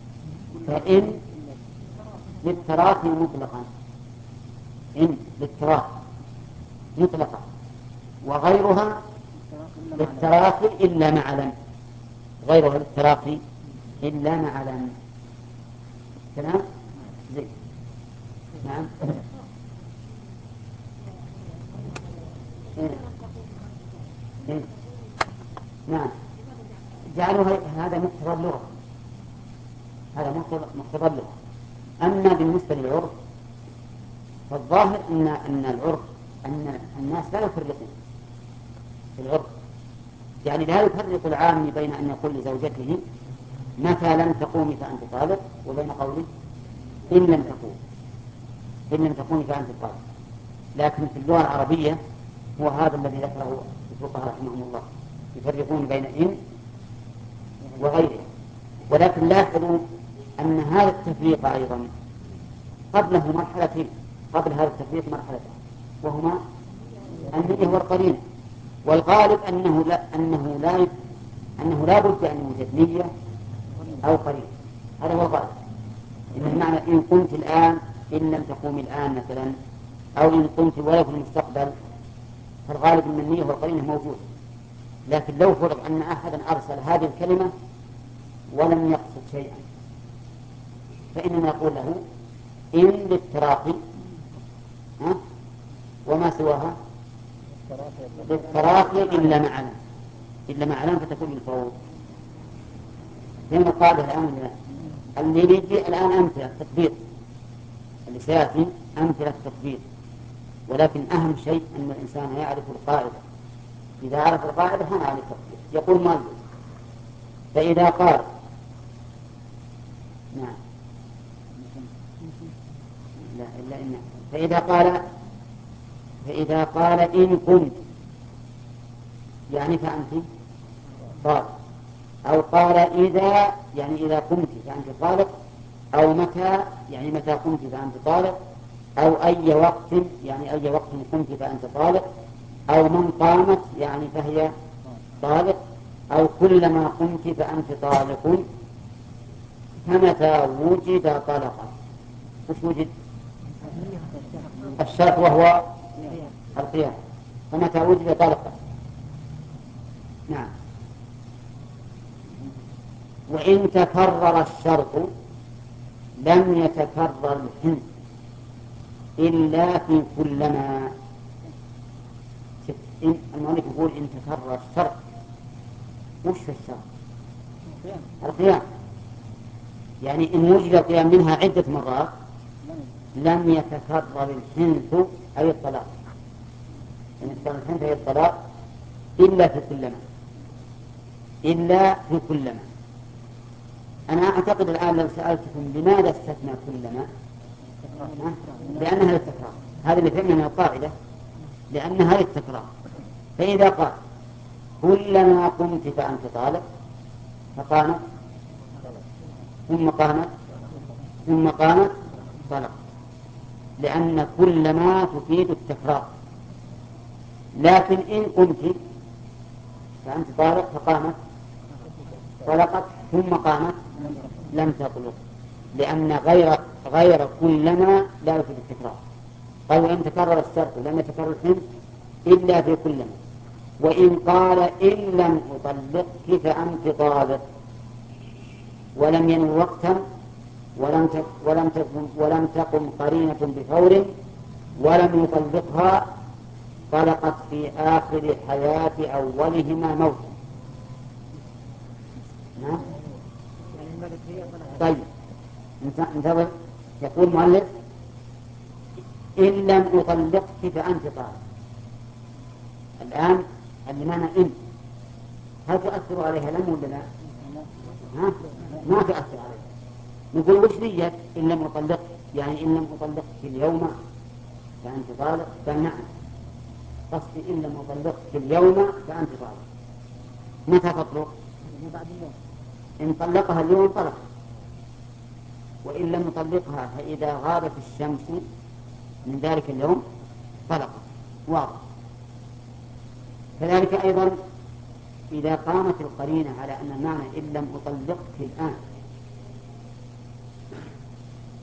فإن للتراخي مطلقا، إن للتراخي مطلقا، وغيرها للتراخي إلا مع لم، غيرها للتراخي إلا مع لم. كلام زين. نعم. إيه. إيه. نعم، جعلوا هذا مقتضى اللغة، هذا مقتضى اللغة. أما بالنسبة للعرف فالظاهر أن أن العرف أن الناس لا يفرقون في العرف، يعني لا يفرق العام بين أن يقول لزوجته متى لم تقومي فأنت طالق، وبين قوله إن لم تقومي إن لم تقومي فأنت طالق. لكن في اللغة العربية هو هذا الذي ذكره الفقهاء رحمهم الله، يفرقون بين إن وغيره. ولكن لاحظوا أن هذا التفريق أيضا قبله مرحلتين، قبل هذا التفريق مرحلتين، وهما النية والقرينة. والغالب أنه لا أنه لا أنه لا بد أن يوجد نية أو قرينة، هذا هو الغالب. إن المعنى إن قمت الآن إن لم تقوم الآن مثلا، أو إن قمت ولو في المستقبل، فالغالب أن النية والقرينة موجودة. لكن لو فرض أن أحدا أرسل هذه الكلمة ولم يقصد شيئا فإننا نقول له إن للتراخي وما سواها للتراخي إلا معنا إلا معنا فتكون الفوق. هنا القاعدة الآن اللي يجي الآن أمثلة تطبيق، اللي سيأتي أمثلة تطبيق. ولكن أهم شيء أن الإنسان يعرف القاعدة. إذا عرف القاعدة هنا على التطبيق. يقول مالك فإذا قال نعم لا إلا إن فإذا قال فإذا قال إن كنت يعني فأنت طالق، أو قال إذا يعني إذا قمت فأنت طالق، أو متى يعني متى قمت فأنت طالق، أو أي وقت يعني أي وقت قمت فأنت طالق، أو من قامت يعني فهي طالق، أو كلما قمت فأنت طالق، فمتى وجد طلقا. وش وجد؟ الشرط وهو القيام. فمتى وجد طلقا. نعم. وإن تكرر الشرط لم يتكرر الحنث إلا في كلما. المؤلف يقول إن تكرر الشرط. وش في الشرط؟ القيام. يعني إن وجد القيام منها عدة مرات لم يتكرر الحنث أي الطلاق، إن يتكرر الحنث أي الطلاق إلا في كلما، إلا في كلما. أنا أعتقد الآن لو سألتكم لماذا استثنى كلما، لأنها للتكرار. هذا اللي فهمنا من القاعدة، لأنها للتكرار. فإذا قال كلما قمت فأنت طالق فقامت ثم قامت ثم قامت طلق، لأن كلما تفيد التكرار. لكن إن قمت فأنت طالق فقامت طلقت ثم قامت لم تطلق، لأن غير غير كلما لا يفيد التكرار. قال وإن تكرر الشرط لم يتكرر الحنث إلا في كلما. وإن قال إن لم أطلقك فأنت طالق ولم ينو وقتا ولم ولم تقم ولم تقم قرينة بفور ولم يطلقها طلقت في آخر حياة أولهما موتا. نعم. طيب انتظر. يقول المؤلف إن لم أطلقك فأنت طالق. الآن اللي معنى إن هل تؤثر عليها لم ولا لا؟ ها؟ ما تؤثر عليها. نقول وش نية إن لم أطلقك؟ يعني إن لم أطلقك اليوم فأنت طالق. فنعم قصدي إن لم أطلقك اليوم فأنت طالق. متى تطلق؟ إن طلقها اليوم طلق، وإن لم يطلقها فإذا غابت الشمس من ذلك اليوم طلق. واضح. كذلك أيضا إذا قامت القرينة على أن المعنى إن لم أطلقك الآن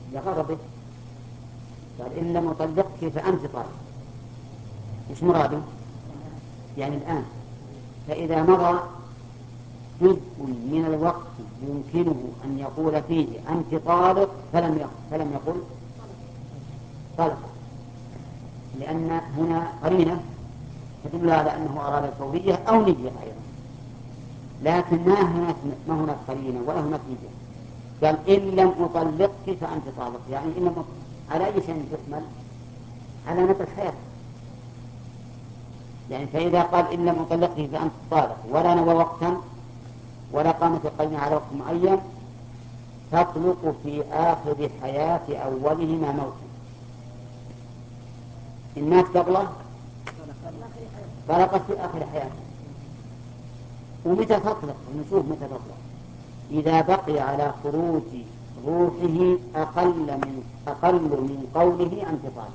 لغضبه. قال إن لم أطلقك فأنت طالق. إيش مراده؟ يعني الآن فإذا مضى جزء من الوقت يمكنه أن يقول فيه أنت طالق فلم يقل فلم يقل طالق، لأن هنا قرينة تدل على أنه أراد الفورية أو نية أيضا، لكن ما هناك ما هناك قرينة ولا هناك نية. قال إن لم أطلقك فأنت طالق، يعني إن لم على أي شيء تحمل؟ على مدى الحياة. يعني فإذا قال إن لم أطلقك فأنت طالق ولا نوى وقتا ولا قامت القرينة على وقت معين، تطلق في آخر حياة أولهما موتا. إن مات قبله طلقت في آخر حياته. ومتى تطلق؟ نشوف متى تطلق. إذا بقي على خروج روحه أقل من أقل من قوله أنت طالق.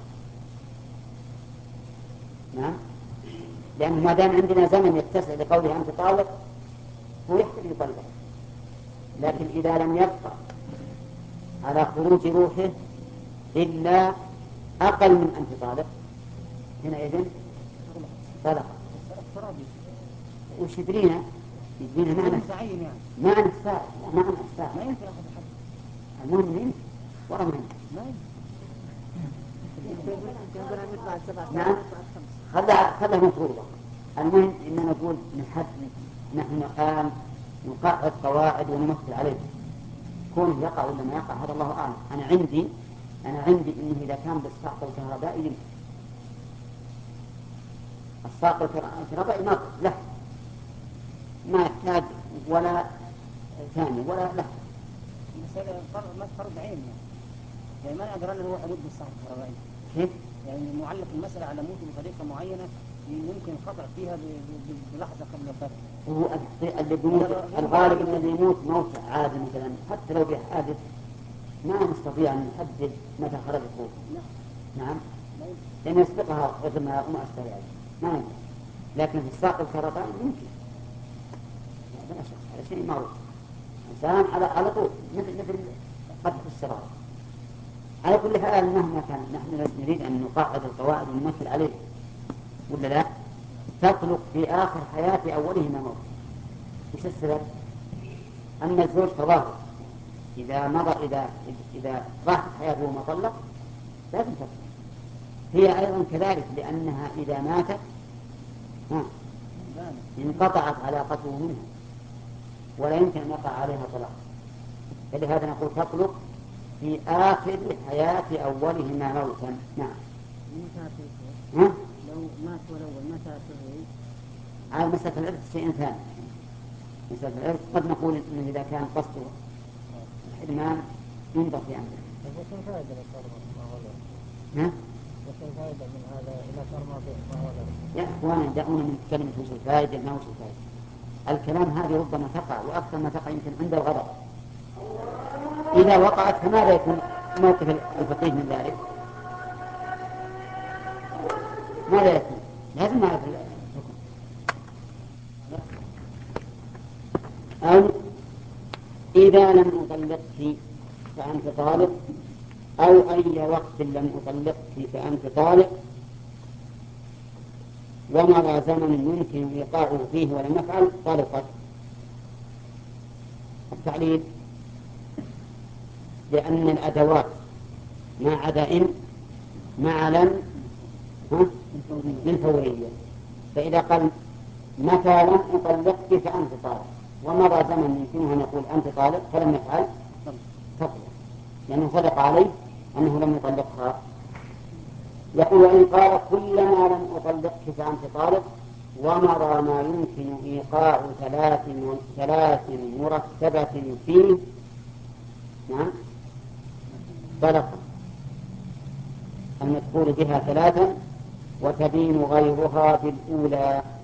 نعم، لأنه ما دام عندنا زمن يتسع لقوله أنت طالق هو يحتاج يطلق، لكن إذا لم يبقى على خروج روحه إلا أقل من أنت طالق حينئذ طلق. وش يدرينا؟ يدرينا معنى معنى الساعة معنى الساعة ما ينفع أخذ حد المهم ينفع ورا ما ينفع. نعم خلها خلها مفروضة. المهم إننا نقول نحد نحن الآن نقعد قواعد ونمثل عليه، كونه يقع ولا ما يقع هذا الله أعلم. أنا عندي أنا عندي إنه إذا كان بالساق الكهربائي يمكن. الساق الكهربائي ما له ما يحتاج ولا ثاني ولا له. مسألة فرض فرض عين يعني ما نقدر أنه هو حدود بالساق الكهربائي. كيف؟ يعني معلق المسألة على موت بطريقة معينة يمكن الخطأ فيها بلحظة قبل الفرق. هو اللي بيموت الغالب إن اللي يموت موت عادي مثلا حتى لو بحادث ما نستطيع أن نحدد متى خرج الروح. نعم. نعم. لأن يسبقها غير ما أستطيع يعني. ما يمكن. لكن في الساق الكهربائي يمكن. هذا هذا شيء معروف. إنسان على على طول مثل مثل قدح السراب. على كل حال مهما كان نحن نريد أن نقاعد القواعد ونمثل عليه ولا لا؟ تطلق في آخر حياة أولهما موت. وش السبب؟ أن الزوج تظاهر إذا مضى إذا إذا راحت حياته وما طلق لازم تطلق. هي أيضا كذلك لأنها إذا ماتت ها انقطعت علاقته منها ولا يمكن أن يقع عليها طلاق، فلهذا نقول تطلق في آخر حياة أولهما موتا. نعم. ها؟ لو مات والأول متى تروي؟ على مسألة العرض شيء ثاني. مسألة العرض قد نقول إنه إذا كان قصده الحرمان ينظر في أمره. وكم فائدة من هذا؟ ها؟ وكم فائدة من هذا إلى صار ما هو يا إخوانا دعونا من كلمة وش الفائدة ما وش الفائدة. الكلام هذه ربما تقع وأكثر ما تقع يمكن عند الغضب. إذا وقعت فماذا يكون موقف الفقيه من ذلك؟ ماذا يكون؟ لازم نعرف الحكم. أو إذا لم أطلقك فأنت طالق، أو أي وقت لم أطلقك فأنت طالق، ومضى زمن يمكن إيقاعه فيه ولم يفعل طلقت. التعليل لأن الأدوات ما عدا إن مع لم للفورية. فإذا قال متى لم أطلقك فأنت طالق ومضى زمن يمكنه أن يقول أنت طالق فلم يفعل تطلق، لأنه صدق عليه أنه لم يطلقها. يقول وإن قال كلما لم أطلقك فأنت طالق ومضى ما يمكن إيقاع ثلاث ثلاث مرتبة فيه نعم طلق المذكور بها ثلاثا وتبين غيرها بالأولى.